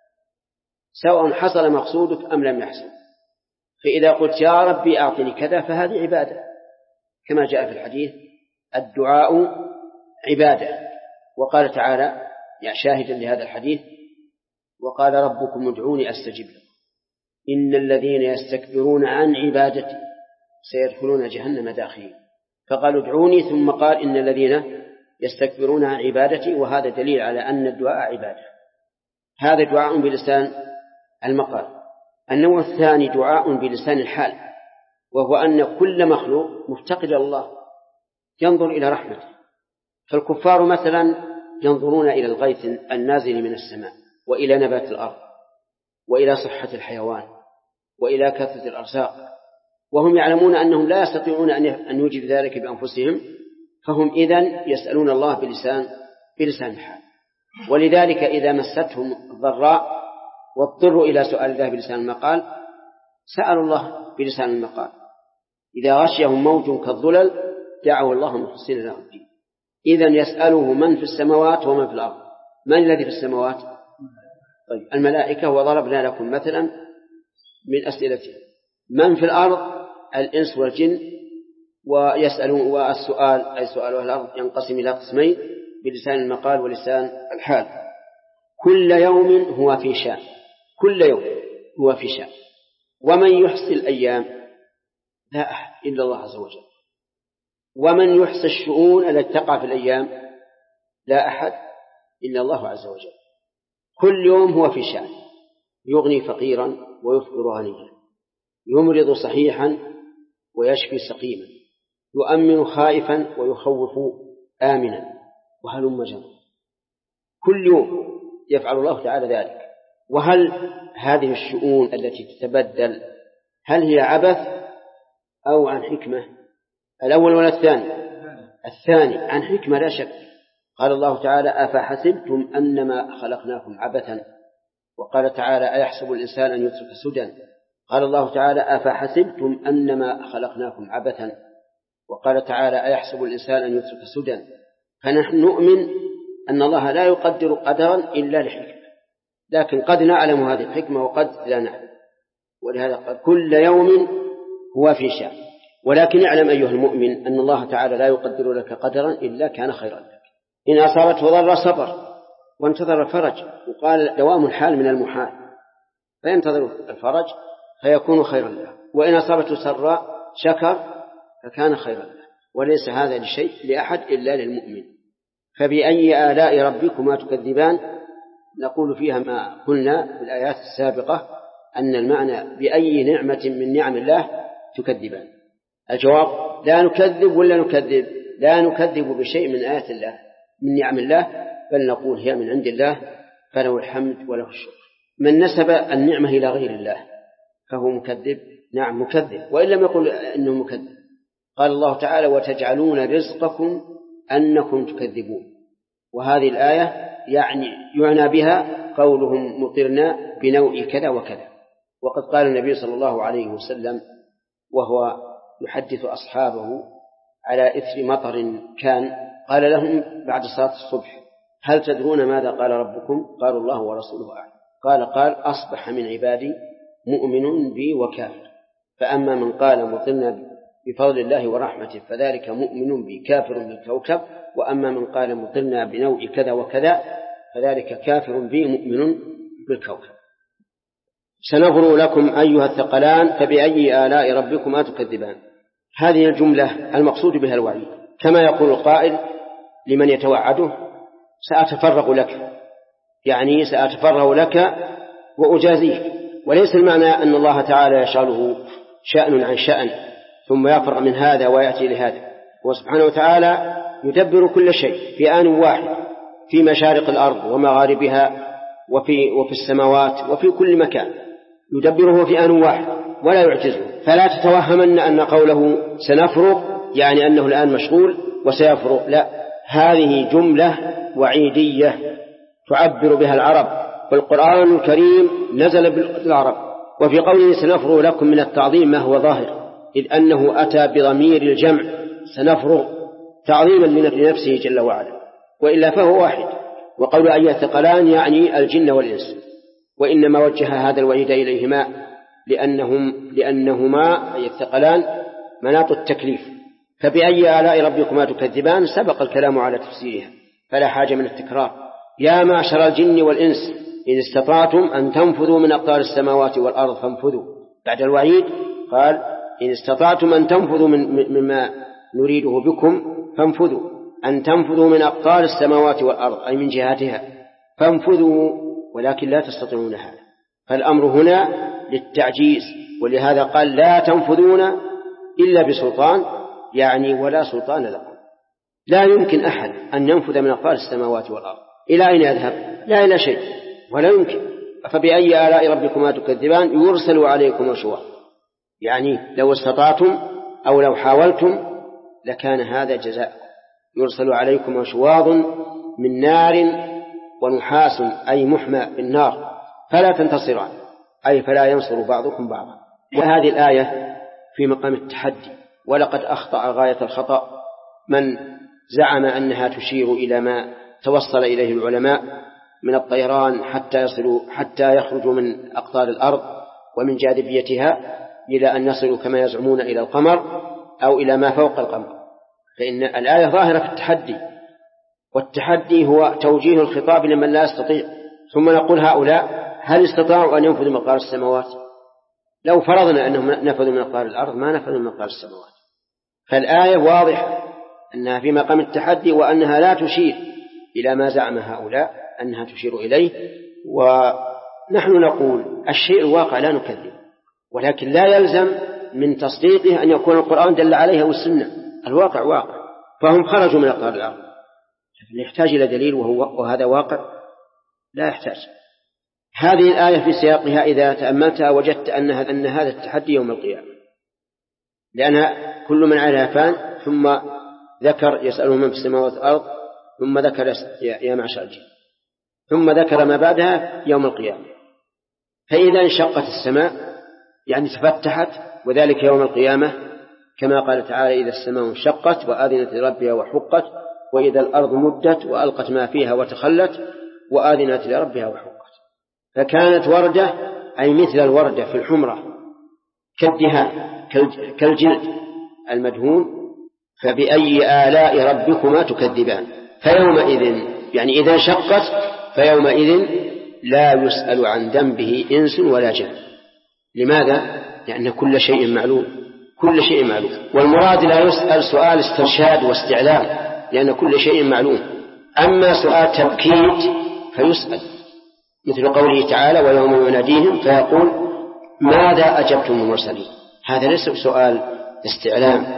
سواء حصل مقصودك أم لم يحصل. فإذا قلت يا ربي أعطني كذا فهذه عبادة، كما جاء في الحديث الدعاء عبادة. وقال تعالى شاهدا لهذا الحديث: وقال ربكم ادعوني أستجب لكم إن الذين يستكبرون عن عبادتي سيدخلون جهنم داخلين. فقالوا ادعوني، ثم قال إن الذين يستكبرون عن عبادتي، وهذا دليل على أن الدعاء عبادة. هذا دعاء بلسان المقال. النوع الثاني دعاء بلسان الحال، وهو أن كل مخلوق مفتقد الله ينظر إلى رحمته. فالكفار مثلا ينظرون إلى الغيث النازل من السماء، وإلى نبات الأرض، وإلى صحة الحيوان، وإلى كثرة الأرزاق، وهم يعلمون أنهم لا يستطيعون أن يوجدوا ذلك بأنفسهم، فهم إذن يسألون الله بلسان الحال. ولذلك إذا مستهم الضراء واضطروا إلى سؤال الله بلسان المقال سألوا الله بلسان المقال. إذا غشيهم موج كالظلل دعوا الله مخلصين له الدين. إذن يسأله من في السماوات ومن في الأرض. من الذي في السماوات؟ طيب الملائكة، وضربنا لكم مثلا من أسئلته. من في الأرض؟ الإنس والجن. ويسألون، والسؤال أي سؤال أهل الأرض ينقسم إلى قسمين بلسان المقال ولسان الحال. كل يوم هو في شأن، كل يوم هو في شأن. ومن يحصي الأيام؟ لا أحد إلا الله عز وجل. ومن يحصي الشؤون التي تقع في الأيام؟ لا أحد إلا الله عز وجل. كل يوم هو في شأن، يغني فقيرا ويفقر غنيا، يمرض صحيحا ويشفي سقيما، يؤمن خائفا ويخوف آمنا، وهلم جرا. كل يوم يفعل الله تعالى ذلك. وهل هذه الشؤون التي تتبدل هل هي عبث أو عن حكمة؟ الأول ولا الثاني؟ الثاني عن حكمة لا شك. قال الله تعالى أفحسبتم أنما خلقناكم عبثا. وقال تعالى أيحسب الإنسان أن يترك سدى. قال الله تعالى أفحسبتم أنما خلقناكم عبثا. وقال تعالى أيحسب الإنسان أن يترك سدى. فنحن نؤمن أن الله لا يقدر قدرا إلا لحكمة، لكن قد نعلم هذه الحكمة وقد لا نعلم. ولهذا قال كل يوم هو في شأن. ولكن اعلم أيها المؤمن أن الله تعالى لا يقدر لك قدرا إلا كان خيرا لك. إن أصابته ضر صبر وانتظر الفرج، وقال دوام الحال من المحال، فينتظر الفرج فيكون خيرا له. وإن أصابته سراء شكر فكان خيرا له. وليس هذا لشيء لأحد إلا للمؤمن. فبأي آلاء ربكما تكذبان؟ نقول فيها ما قلنا في الآيات السابقة أن المعنى بأي نعمة من نعم الله تكذبان. الجواب لا نكذب ولا نكذب، لا نكذب بشيء من آيات الله من نعم الله، بل نقول هي من عند الله فله الحمد وله الشكر. من نسب النعمة إلى غير الله فهو مكذب، نعم مكذب، وإن لم يقل إنه مكذب. قال الله تعالى وتجعلون رزقكم أنكم تكذبون. وهذه الآية يعنى بها قولهم مطرنا بنوع كذا وكذا. وقد قال النبي صلى الله عليه وسلم وهو يحدث أصحابه على إثر مطر كان، قال لهم بعد صلاة الصبح هل تدرون ماذا قال ربكم؟ قالوا الله ورسوله أعلم. قال أصبح من عبادي مؤمن بي وكافر. فأما من قال مطرنا بفضل الله ورحمته فذلك مؤمن بي كافر بالكوكب، وأما من قال مطرنا بنوع كذا وكذا فذلك كافر بي مؤمن بالكوكب. سنفرغ لكم أيها الثقلان فبأي آلاء ربكما تكذبان. هذه الجملة المقصود بها الوعيد، كما يقول القائل لمن يتوعده سأتفرغ لك، يعني سأتفرغ لك وأجازيك. وليس المعنى أن الله تعالى يشغله شأن عن شأن ثم يفرغ من هذا ويأتي لهذا. وسبحانه وتعالى يدبر كل شيء في آن واحد في مشارق الأرض ومغاربها وفي السماوات وفي كل مكان، يدبره في آن واحد ولا يعجزه. فلا تتوهمن أن قوله سنفرغ يعني أنه الآن مشغول وسيفرغ، لا، هذه جملة وعيدية تعبر بها العرب، والقرآن الكريم نزل بالعرب. وفي قوله سنفرغ لكم من التعظيم ما هو ظاهر، إذ أنه أتى بضمير الجمع سنفرغ تعظيما لنفسه جل وعلا، وإلا فهو واحد. وقول أيها الثقلان يعني الجن والإنس، وإنما وجه هذا الوعيد إليهما لأنهما أي الثقلان مناط التكليف. فبأي آلاء ربكما تكذبان سبق الكلام على تفسيرها فلا حاجة من التكرار. يا معشر الجن والإنس إن استطعتم أن تنفذوا من أقطار السماوات والأرض فانفذوا. بعد الوعيد قال إن استطعتم أن تنفذوا مما نريده بكم فانفذوا، أن تنفذوا من أقطار السماوات والأرض أي من جهاتها فانفذوا، ولكن لا تستطيعون هذا. فالأمر هنا للتعجيز، ولهذا قال لا تنفذون إلا بسلطان، يعني ولا سلطان لكم. لا يمكن أحد أن ينفذ من أقطار السماوات والأرض. إلى أين يذهب؟ لا إلى شيء، ولا يمكن. فبأي آلاء ربكما تكذبان يرسل عليكم شواظ، يعني لو استطعتم أو لو حاولتم لكان هذا جزاء. يرسل عليكم شواظ من نار ونحاس أي محمى بالنار فلا تنتصران، أي فلا ينصر بعضكم بعضا. وهذه الآية في مقام التحدي، ولقد أخطأ غاية الخطأ من زعم أنها تشير إلى ما توصل إليه العلماء من الطيران حتى يخرجوا من أقطار الأرض ومن جاذبيتها إلى أن يصلوا كما يزعمون إلى القمر أو إلى ما فوق القمر، فإن الآية ظاهرة في التحدي، والتحدي هو توجيه الخطاب لمن لا يستطيع. ثم نقول هؤلاء هل استطاعوا أن ينفذوا مقدار السماوات؟ لو فرضنا أنهم نفذوا من مقدار الأرض ما نفذوا من مقدار السماوات. فالآية واضحة أنها في مقام التحدي، وأنها لا تشير إلى ما زعم هؤلاء أنها تشير إليه. ونحن نقول الشيء الواقع لا نكذب، ولكن لا يلزم من تصديقه أن يكون القرآن دل عليها والسنة. الواقع واقع، فهم خرجوا من أقطار الأرض، يحتاج إلى دليل وهذا واقع لا يحتاج. هذه الآية في سياقها إذا تأملتها وجدت أن هذا التحدي يوم القيامة، لأنها كل من عليها فان، ثم ذكر يسألون من في السماوات والأرض، ثم ذكر يا معشر الجن، ثم ذكر ما بعدها يوم القيامة. فإذا انشقت السماء يعني تفتحت، وذلك يوم القيامة كما قال تعالى إذا السماء انشقت وآذنت لربها وحقت، وإذا الأرض مدت وألقت ما فيها وتخلت وآذنت لربها وحقت. فكانت وردة أي مثل الوردة في الحمرة كالدهان كالجلد المدهون، فبأي آلاء ربكما تكذبان. فيومئذ يعني إذا انشقت فيومئذ لا يسأل عن ذنبه إنس ولا جان. لماذا؟ لأن كل شيء معلوم، كل شيء معلوم. والمراد لا يسأل سؤال استرشاد واستعلام، لأن كل شيء معلوم. أما سؤال تبكيت فيسأل، مثل قوله تعالى ويوم يناديهم فيقول ماذا أجبتم المرسلين. هذا ليس سؤال استعلام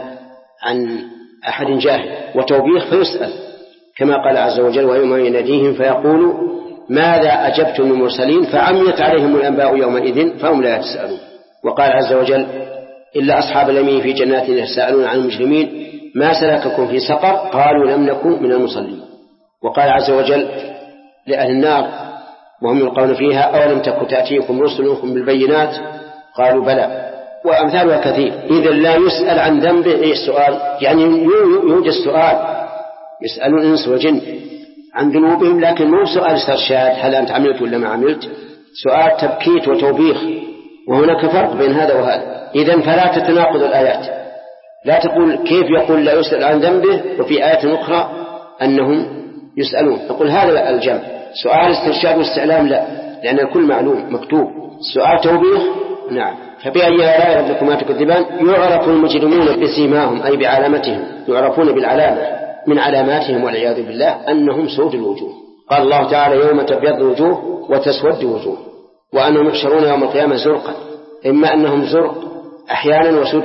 عن أحد جاهل وتوبيخ، فيسأل كما قال عز وجل ويوم يناديهم فيقول ماذا أجبتم المرسلين فعميت عليهم الأنباء يومئذ فهم لا يتساءلون. وقال عز وجل إلا أصحاب اليمين في جنات يتساءلون عن المجرمين ما سلككم في سقر قالوا لم نكن من المصلين. وقال عز وجل لأهل النار وهم يلقون فيها أولم تكن تأتيكم رسلكم بالبينات قالوا بلى، وأمثالها كثير. إذا لا يسأل عن ذنبه. إيه السؤال؟ يعني يوجد سؤال يسأل الإنس والجن عن ذنوبهم، لكن مو سؤال استرشاد هل أنت عملت ولا ما عملت، سؤال تبكيت وتوبيخ، وهناك فرق بين هذا وهذا. إذن فلا تتناقض الآيات، لا تقول كيف يقول لا يسأل عن ذنبه وفي آية أخرى أنهم يسألون. نقول هذا الجمع، سؤال استرشاد واستعلام لا، لأن الكل معلوم مكتوب. سؤال توبيخ نعم. فبأي آلاء ربكما تكذبان. يعرف المجرمون بسيماهم أي بعلامتهم، يعرفون بالعلامة من علاماتهم والعياذ بالله أنهم سود الوجوه. قال الله تعالى يوم تبيض وجوه وتسود وجوه، وأنهم يحشرون يوم القيامة زرقا، إما أنهم زرق أحيانا وسود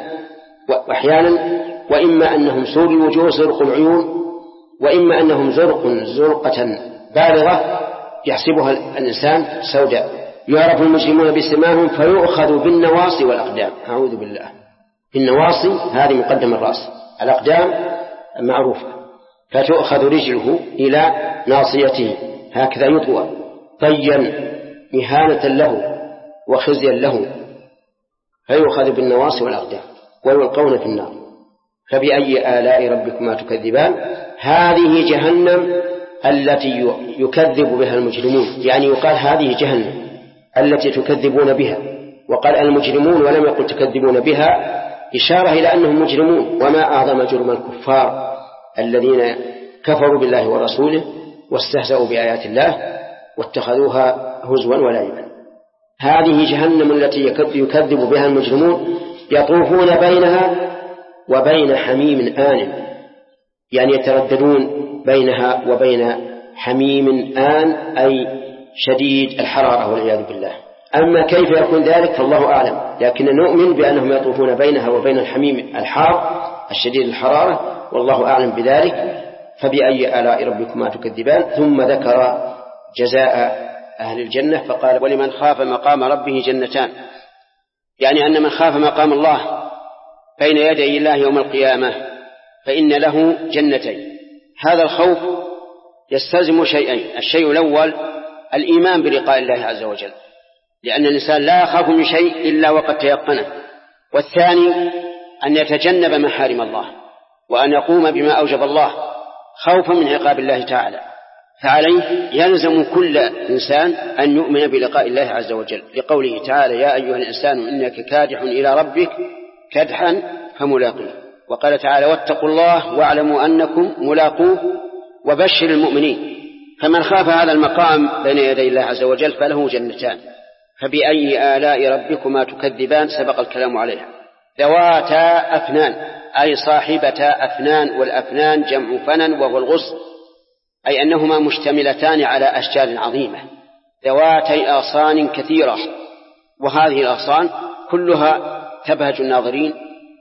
أحيانا، وإما أنهم سود الوجوه زرق العيون، وإما أنهم زرقة بالغة يحسبها الإنسان سوداء. يعرف المجرمون بسماهم فيؤخذ بالنواصي والأقدام. أعوذ بالله. النواصي هذه مقدم الرأس، الأقدام معروفة، فتؤخذ رجله إلى ناصيته هكذا يطوى طيا مهانة له وخزيا له، فيؤخذ بالنواصي والأقدام ويلقون في النار. فبأي آلاء ربكما تكذبان. هذه جهنم التي يكذب بها المجرمون، يعني يقال هذه جهنم التي تكذبون بها، وقال المجرمون ولم يقل تكذبون بها، إشارة إلى أنهم مجرمون. وما أعظم جرم الكفار الذين كفروا بالله ورسوله واستهزأوا بآيات الله واتخذوها هزوا ولعبا. هذه جهنم التي يكذب بها المجرمون، يطوفون بينها وبين حميم آن، يعني يترددون بينها وبين حميم آن أي شديد الحرارة والعياذ بالله. أما كيف يكون ذلك فالله أعلم، لكن نؤمن بأنهم يطوفون بينها وبين الحميم الحار الشديد الحرارة، والله أعلم بذلك. فبأي آلاء ربكما تكذبان. ثم ذكر جزاء أهل الجنة فقال ولمن خاف مقام ربه جنتان، يعني أن من خاف مقام الله بين يدي الله يوم القيامة فإن له جنتين. هذا الخوف يستلزم شيئين: الشيء الأول الإيمان بلقاء الله عز وجل، لأن الإنسان لا يخاف من شيء إلا وقد تيقنه. والثاني أن يتجنب محارم الله، وأن يقوم بما أوجب الله خوفا من عقاب الله تعالى. فعليه يلزم كل إنسان أن يؤمن بلقاء الله عز وجل، لقوله تعالى: يا أيها الإنسان إنك كادح إلى ربك كدحا فملاقيه. وقال تعالى: واتقوا الله واعلموا أنكم ملاقوه وبشر المؤمنين. فمن خاف هذا المقام بين يدي الله عز وجل فله جنتان. فبأي آلاء ربكما تكذبان؟ سبق الكلام عليها. ذواتا أفنان، أي صاحبتا أفنان، والأفنان جمع فنن وهو الغصن، أي أنهما مشتملتان على أشجار عظيمة ذواتي أغصان كثيرة. وهذه الأغصان كلها تبهج الناظرين،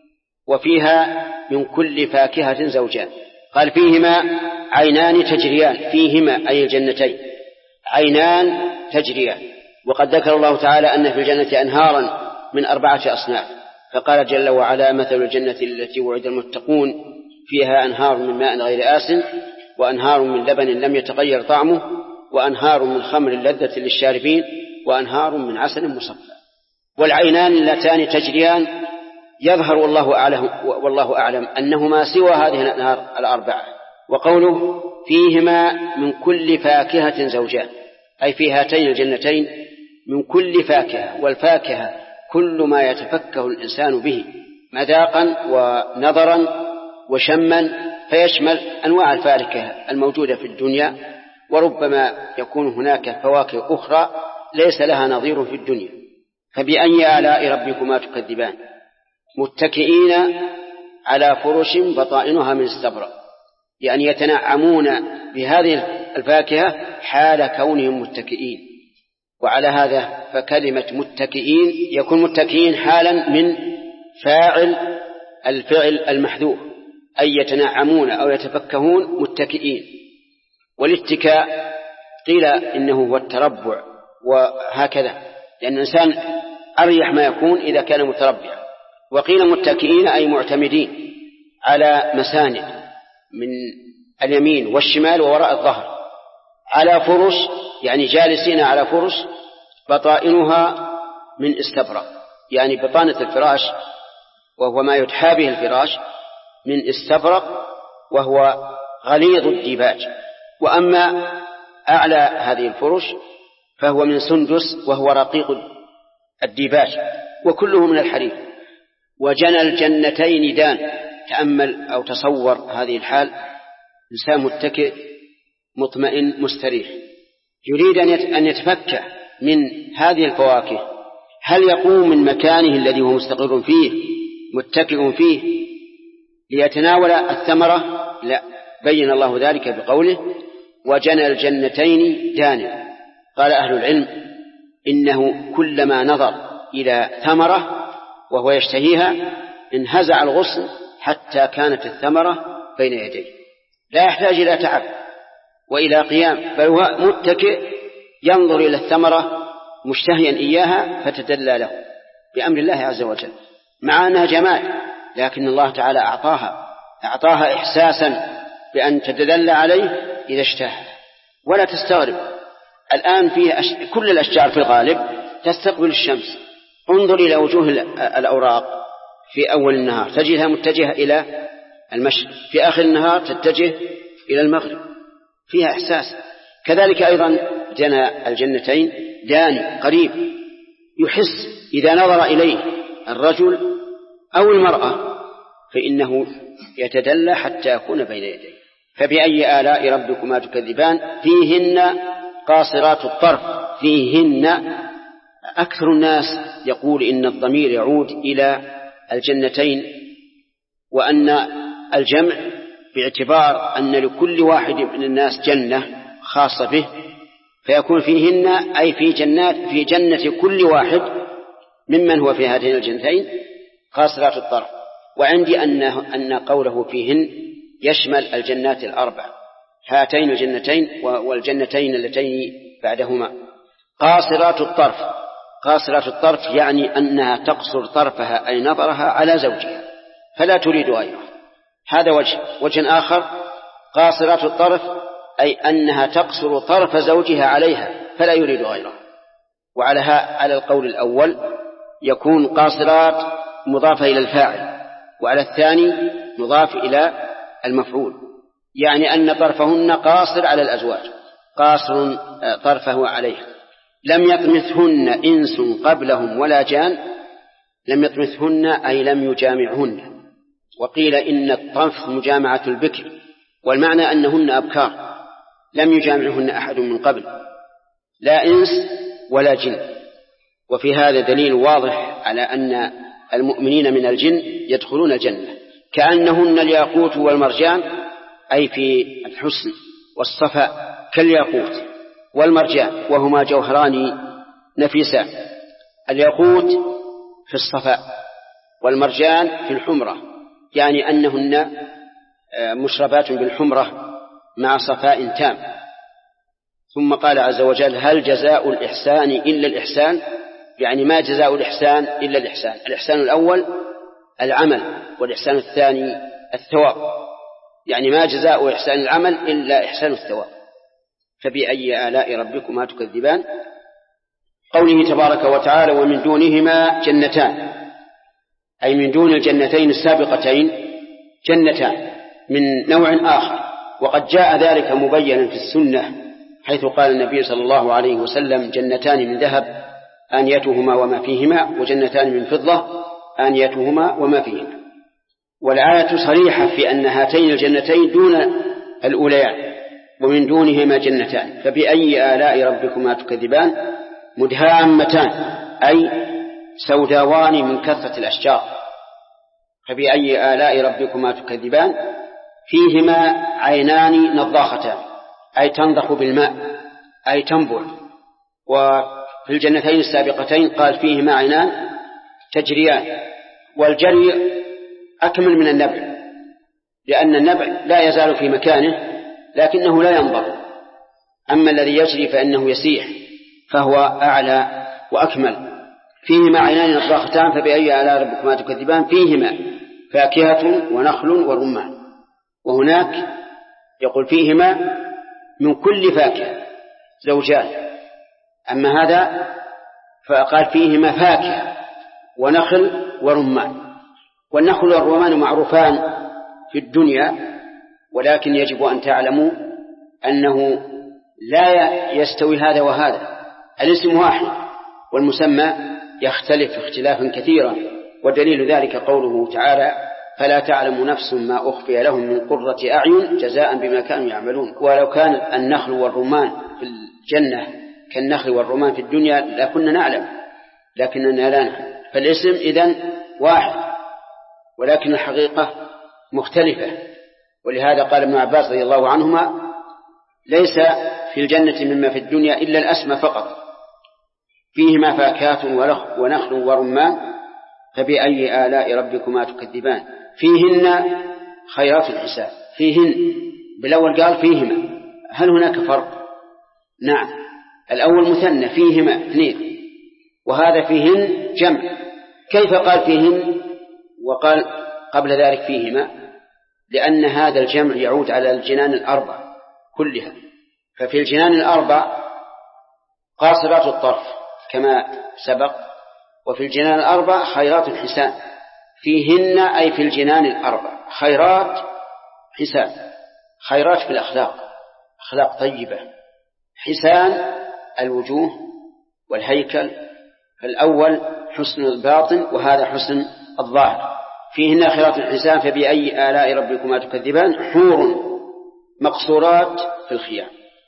وفيها من كل فاكهة زوجان. قال: فيهما عينان تجريان. فيهما أي الجنتين عينان تجريان. وقد ذكر الله تعالى أن في الجنة أنهارا من 4 أصناف، فقال جل وعلا: مثل الجنة التي وعد المتقون فيها أنهار من ماء غير آسن وأنهار من لبن لم يتغير طعمه وأنهار من خمر لذة للشاربين وأنهار من عسل مصفى. والعينان اللتان تجريان يظهر والله أعلم أنهما سوى هذه الأنهار 4. وقوله: فيهما من كل فاكهة زوجان، أي في هاتين الجنتين من كل فاكهة. والفاكهة كل ما يتفكه الإنسان به مذاقا ونظرا وشما، فيشمل أنواع الفاكهة الموجودة في الدنيا، وربما يكون هناك فواكه أخرى ليس لها نظير في الدنيا. فبأي آلاء ربكما تكذبان؟ متكئين على فرش بطائنها من استبرق، يعني يتنعمون بهذه الفاكهة حال كونهم متكئين. وعلى هذا فكلمة متكئين يكون متكئين حالا من فاعل الفعل المحذوف، أي يتنعمون أو يتفكهون متكئين. والاتكاء قيل إنه هو التربع، وهكذا، لأن الإنسان أريح ما يكون إذا كان متربعا. وقيل متكئين أي معتمدين على مساند من اليمين والشمال ووراء الظهر، على فرش يعني جالسين على فرش بطائنها من استبرق، يعني بطانة الفراش وهو ما يتحى به الفراش من استبرق وهو غليظ الديباج. وأما أعلى هذه الفرش فهو من سندس وهو رقيق الديباج، وكله من الحرير. وجنى الجنتين دان. تأمل أو تصور هذه الحال: إنسان متكئ مطمئن مستريح يريد أن يتفكه من هذه الفواكه، هل يقوم من مكانه الذي هو مستقر فيه متكئ فيه ليتناول الثمرة؟ لا، بين الله ذلك بقوله: وجنى الجنتين دان. قال أهل العلم: إنه كلما نظر إلى ثمرة وهو يشتهيها انهزع الغصن حتى كانت الثمرة بين يديه، لا يحتاج إلى تعب وإلى قيام، بل هو متكئ ينظر إلى الثمرة مشتهيا إياها فتدلى له بأمر الله عز وجل، مع أنها جمال، لكن الله تعالى أعطاها إحساسا بأن تتدلى عليه إذا اشتهى. ولا تستغرب، الآن كل الأشجار في الغالب تستقبل الشمس. انظر إلى وجوه الأوراق في أول النهار تجدها متجهة إلى المشرق، في آخر النهار تتجه إلى المغرب، فيها إحساس. كذلك أيضا جنى الجنتين داني قريب، يحس إذا نظر إليه الرجل أو المرأة فإنه يتدلى حتى يكون بين يديه. فبأي آلاء ربكما تكذبان؟ فيهن قاصرات الطرف. فيهن أكثر الناس يقول إن الضمير يعود إلى الجنتين، وأن الجمع باعتبار أن لكل واحد من الناس جنة خاصة به، فيكون فيهن أي في جنة كل واحد ممن هو في هاتين الجنتين قاصرات الطرف. وعندي أن قوله فيهن يشمل الجنات 4، هاتين الجنتين والجنتين اللتين بعدهما. قاصرات الطرف، قاصرات الطرف يعني أنها تقصر طرفها أي نظرها على زوجها فلا تريد غيره. هذا وجه آخر: قاصرات الطرف أي أنها تقصر طرف زوجها عليها فلا يريد غيره. على القول الأول يكون قاصرات مضافة إلى الفاعل، وعلى الثاني مضاف إلى المفعول، يعني أن طرفهن قاصر على الأزواج، قاصر طرفه عليها. لم يطمثهن إنس قبلهم ولا جان، لم يطمثهن أي لم يجامعهن. وقيل إن الطمث مجامعة البكر، والمعنى أنهن أبكار لم يجامعهن أحد من قبل، لا إنس ولا جن. وفي هذا دليل واضح على أن المؤمنين من الجن يدخلون الجنة، كأنهن الياقوت والمرجان، أي في الحسن والصفاء كالياقوت والمرجان، وهما جوهران نفيسان، الياقوت في الصفاء والمرجان في الحمرة، يعني أنهن مشربات بالحمرة مع صفاء تام. ثم قال عز وجل: هل جزاء الإحسان إلا الإحسان؟ يعني ما جزاء الإحسان إلا الإحسان. الإحسان الأول العمل، والإحسان الثاني الثواب، يعني ما جزاء إحسان العمل إلا إحسان الثواب. فبأي آلاء ربكما تكذبان؟ قوله تبارك وتعالى: ومن دونهما جنتان، أي من دون الجنتين السابقتين جنتان من نوع آخر. وقد جاء ذلك مبينا في السنة، حيث قال النبي صلى الله عليه وسلم: جنتان من ذهب آنيتهما وما فيهما، وجنتان من فضة آنيتهما وما فيهما. والآية صريحة في أن هاتين الجنتين دون الأوليان. ومن دونهما جنتان، فبأي آلاء ربكما تكذبان؟ مدهامتان، أي سوداوان من كثرة الأشجار. فبأي آلاء ربكما تكذبان؟ فيهما عينان نضاختان، أي تنضخ بالماء، أي تنبع. وفي الجنتين السابقتين قال: فيهما عينان تجريان. والجري أكمل من النبع، لأن النبع لا يزال في مكانه لكنه لا ينضب، أما الذي يجري فإنه يسيح، فهو أعلى وأكمل. فيهما عينان نضاختان، فبأي آلاء ربكما تكذبان؟ فيهما فاكهة ونخل ورمان. وهناك يقول: فيهما من كل فاكهة زوجان. أما هذا فقال: فيهما فاكهة ونخل ورمان. والنخل والرمان معروفان في الدنيا، ولكن يجب أن تعلموا أنه لا يستوي هذا وهذا، الاسم واحد والمسمى يختلف اختلافا كثيرا. ودليل ذلك قوله تعالى: فلا تعلم نفس ما أخفي لهم من قرة أعين جزاء بما كانوا يعملون. ولو كان النخل والرمان في الجنة كالنخل والرمان في الدنيا لكنا نعلم، لكننا لا نعلم. فالاسم إذن واحد، ولكن الحقيقة مختلفة. ولهذا قال ابن عباس رضي الله عنهما: ليس في الجنة مما في الدنيا إلا الأسمى فقط. فيهما فاكهة ونخل ورمان، فبأي آلاء ربكما تكذبان؟ فيهن خيرات الحساب. فيهن بالأول قال فيهما، هل هناك فرق؟ نعم، الأول مثنى فيهما اثنين، وهذا فيهن جمع. كيف قال فيهن وقال قبل ذلك فيهما؟ لأن هذا الجمع يعود على الجنان الأربع كلها. ففي الجنان الأربع قاصرات الطرف كما سبق، وفي الجنان الأربع خيرات الحسان. فيهن أي في الجنان الأربع خيرات حسان. خيرات في الأخلاق، أخلاق طيبة. حسان الوجوه والهيكل، فالأول حسن الباطن وهذا حسن الظاهر. فيهن خيرات الحسان، فبأي آلاء ربكما تكذبان؟ حور مقصورات في الخيام.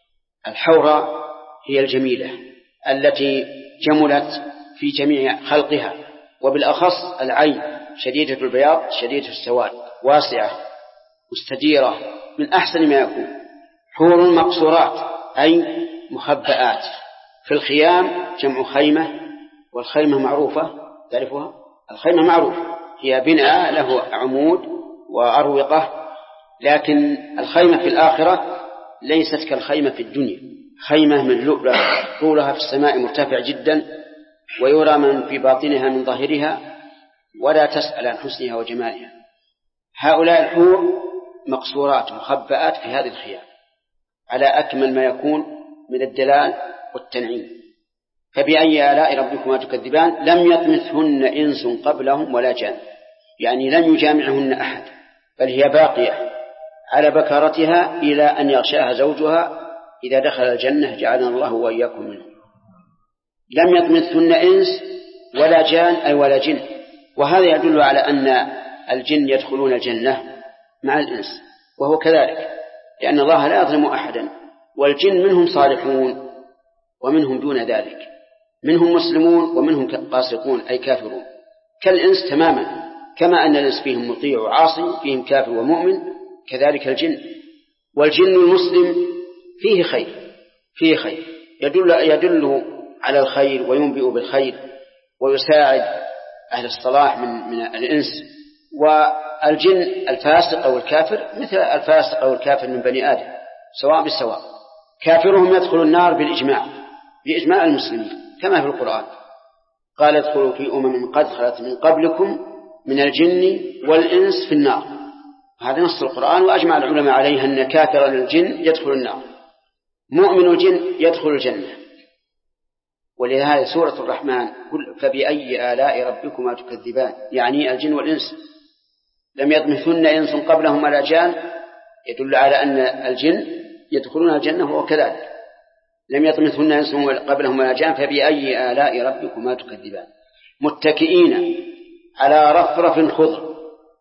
الحورة هي الجميلة التي جملت في جميع خلقها، وبالأخص العين شديدة البياض شديدة السواد، واسعة مستديرة من أحسن ما يكون. حور مقصورات أي مخبئات في الخيام، جمع خيمة، والخيمة معروفة تعرفها؟ الخيمة معروفة، هي بناء له عمود وأروقة، لكن الخيمة في الآخرة ليست كالخيمة في الدنيا. خيمة من لؤلؤ طولها في السماء مرتفع جدا، ويرى من في باطنها من ظاهرها، ولا تسأل عن حسنها وجمالها. هؤلاء الحور مقصورات مخبئات في هذه الخيام على أكمل ما يكون من الدلال والتنعيم. فبأي آلاء ربكما تكذبان لم يطمثهن إنس قبلهم ولا جان، يعني لم يجامعهن أحد، بل هي باقية على بكارتها إلى أن يغشاها زوجها إذا دخل الجنة جعلنا الله وإياكم منه. لم يطمثهن إنس ولا جان أي ولا جن، وهذا يدل على أن الجن يدخلون الجنة مع الإنس، وهو كذلك، لأن الله لا يظلم أحدا، والجن منهم صالحون ومنهم دون ذلك، منهم مسلمون ومنهم قاسقون أي كافرون، كالإنس تماما، كما أن الإنس فيهم مطيع وعاصي، فيهم كافر ومؤمن، كذلك الجن. والجن المسلم فيه خير يدل على الخير وينبئ بالخير ويساعد أهل الصلاح من الإنس. والجن الفاسق أو الكافر مثل الفاسق أو الكافر من بني آدم سواء بالسواء، كافرهم يدخل النار بإجماع المسلمين كما في القرآن، قال ادخلوا في قد خلت من قبلكم من الجن والإنس في النار، هذا نص القرآن، وأجمع العلماء عليه أن كافر الجن يدخل النار، مؤمن الجن يدخل الجنة. ولهذا سورة الرحمن فبأي آلاء ربكما تكذبان، يعني الجن والإنس. لم يطمثن إنس قبلهم ولا جان يدل على أن الجن يدخلون الجنة وهو كذلك. لم يطمثن إنس قبلهم ولا جان فبأي آلاء ربكما تكذبان متكئين على رفرف خضر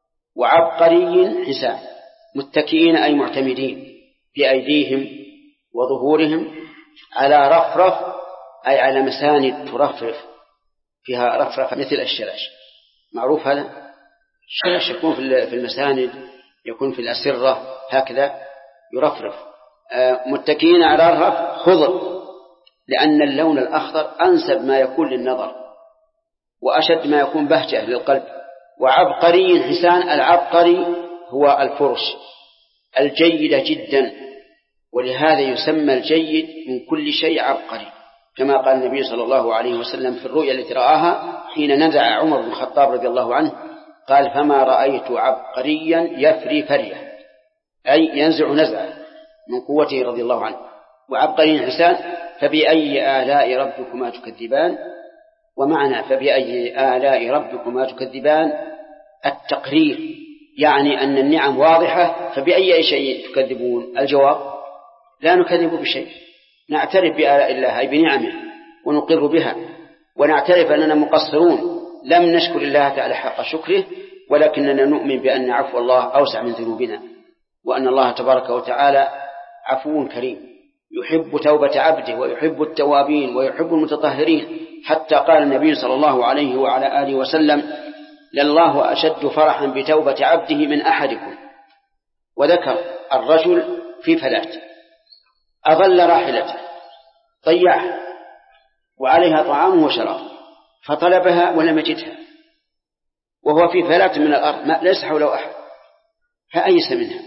وعبقري حسان. متكئين أي معتمدين بأيديهم وظهورهم على رفرف أي على مساند ترفرف فيها رفرف مثل الشلاش، معروف هذا الشلاش يكون في المساند، يكون في الأسرة هكذا يرفرف. متكئين على رفرف خضر، لأن اللون الأخضر أنسب ما يكون للنظر وأشد ما يكون بهجة للقلب. وعبقري حسان، العبقري هو الفرش الجيدة جدا، ولهذا يسمى الجيد من كل شيء عبقري، كما قال النبي صلى الله عليه وسلم في الرؤيا التي رآها حين نزع عمر بن الخطاب رضي الله عنه، قال فما رأيت عبقريا يفري فرية، أي ينزع نزعه من قوته رضي الله عنه. وعبقري حسان فبأي آلاء ربكما تكذبان. ومعنى فبأي آلاء ربكما تكذبان التقرير، يعني أن النعم واضحة، فبأي شيء تكذبون؟ الجواب لا نكذب بشيء، نعترف بآلاء الله أي بنعمه ونقر بها، ونعترف أننا مقصرون لم نشكر الله تعالى حق شكره، ولكننا نؤمن بأن عفو الله أوسع من ذنوبنا، وأن الله تبارك وتعالى عفو كريم يحب توبة عبده ويحب التوابين ويحب المتطهرين، حتى قال النبي صلى الله عليه وعلى آله وسلم لله أشد فرحا بتوبة عبده من أحدكم. وذكر الرجل في فلاة أضل راحلته ضيعها وعليها طعام وشراب فطلبها ولم يجدها، وهو في فلاة من الأرض ما ليس حوله أحد، فأيس منها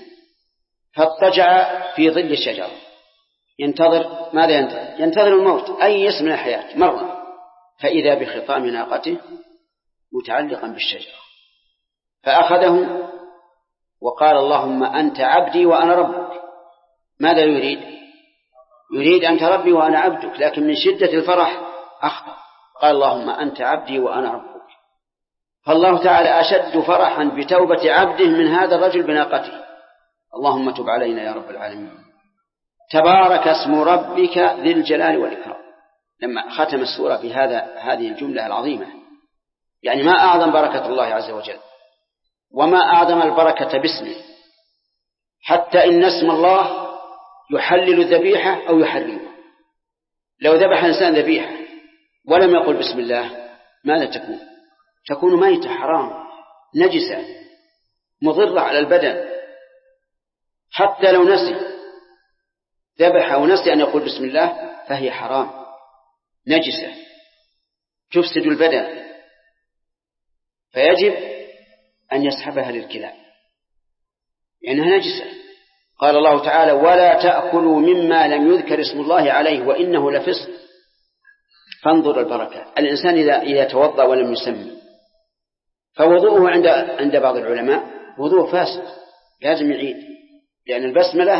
فاضطجع في ظل الشجرة ينتظر. ماذا ينتظر؟ ينتظر الموت، أيس من الحياة مرة، فإذا بخطام ناقته متعلقا بالشجرة فأخذه وقال اللهم أنت عبدي وأنا ربك. ماذا يريد؟ يريد أنت ربي وأنا عبدك، لكن من شدة الفرح أخطأ، قال اللهم أنت عبدي وأنا ربك. فالله تعالى أشد فرحا بتوبة عبده من هذا الرجل بناقته. اللهم تب علينا يا رب العالمين. تبارك اسم ربك ذي الجلال والإكرام. لما ختم السورة هذه الجملة العظيمة، يعني ما أعظم بركة الله عز وجل وما أعظم البركة باسمه، حتى إن اسم الله يحلل الذبيحة أو يحرمها. لو ذبح إنسان ذبيحة ولم يقل بسم الله ماذا تكون؟ تكون ميتة حرام نجسة مضرة على البدن. حتى لو نسي ذبح ونسي أن يقول بسم الله فهي حرام نجسة تفسد البدن، فيجب أن يسحبها للكلاب لأنها نجسة. قال الله تعالى ولا تأكلوا مما لم يذكر اسم الله عليه وإنه لفسق. فانظر البركة. الإنسان إذا توضأ ولم يسمي فوضوءه عند بعض العلماء وضوء فاسد، لازم يعيد، لأن البسملة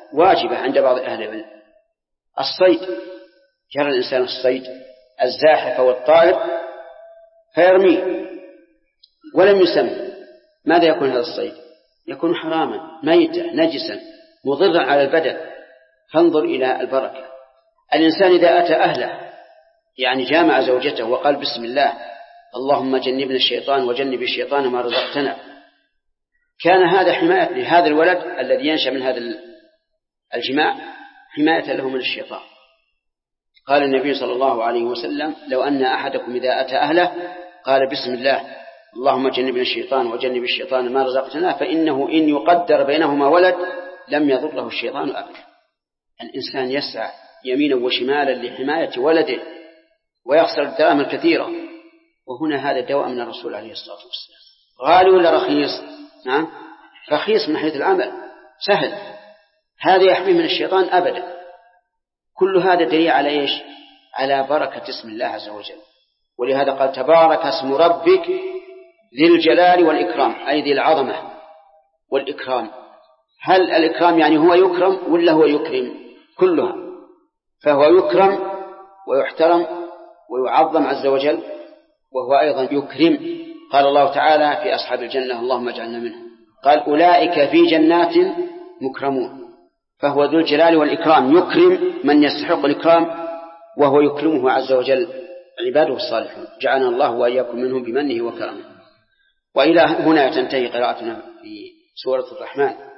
واجبة عند بعض أهل العلم. الصيد، يرى الإنسان الصيد الزاحف والطائر فيرميه ولم يسمى، ماذا يكون هذا الصيد؟ يكون حراما ميتا نجسا مضرا على البدن. فانظر إلى البركة. الإنسان إذا أتى أهله يعني جامع زوجته وقال بسم الله اللهم جنبنا الشيطان وجنب الشيطان ما رزقتنا، كان هذا حماية لهذا الولد الذي ينشأ من هذا الجماع، حماية له من الشيطان. قال النبي صلى الله عليه وسلم لو أن أحدكم إذا أتى أهله قال بسم الله اللهم جنبنا الشيطان وجنب الشيطان ما رزقتنا فإنه إن يقدر بينهما ولد لم يضره الشيطان أبدا. الإنسان يسعى يمينا وشمالا لحماية ولده ويخسر الدراهم الكثيرة، وهنا هذا الدواء من الرسول عليه الصلاة والسلام. غالي ولا رخيص؟ نعم رخيص من حيث العمل، سهل، هذا يحميه من الشيطان أبدا. كل هذا دليل على إيش؟ على بركة اسم الله عز وجل. ولهذا قال تبارك اسم ربك ذي الجلال والإكرام، أي ذي العظمة والإكرام. هل الإكرام يعني هو يكرم ولا هو يكرم؟ كلها، فهو يكرم ويحترم ويعظم عز وجل، وهو أيضا يكرم. قال الله تعالى في أصحاب الجنة اللهم اجعلنا منهم، قال أولئك في جنات مكرمون. فهو ذو الجلال والإكرام، يكرم من يستحق الإكرام وهو يكرمه عز وجل عباده الصالحون، جعلنا الله وإياكم منهم بمنه وكرمه. وإلى هنا تنتهي قراءتنا في سورة الرحمن.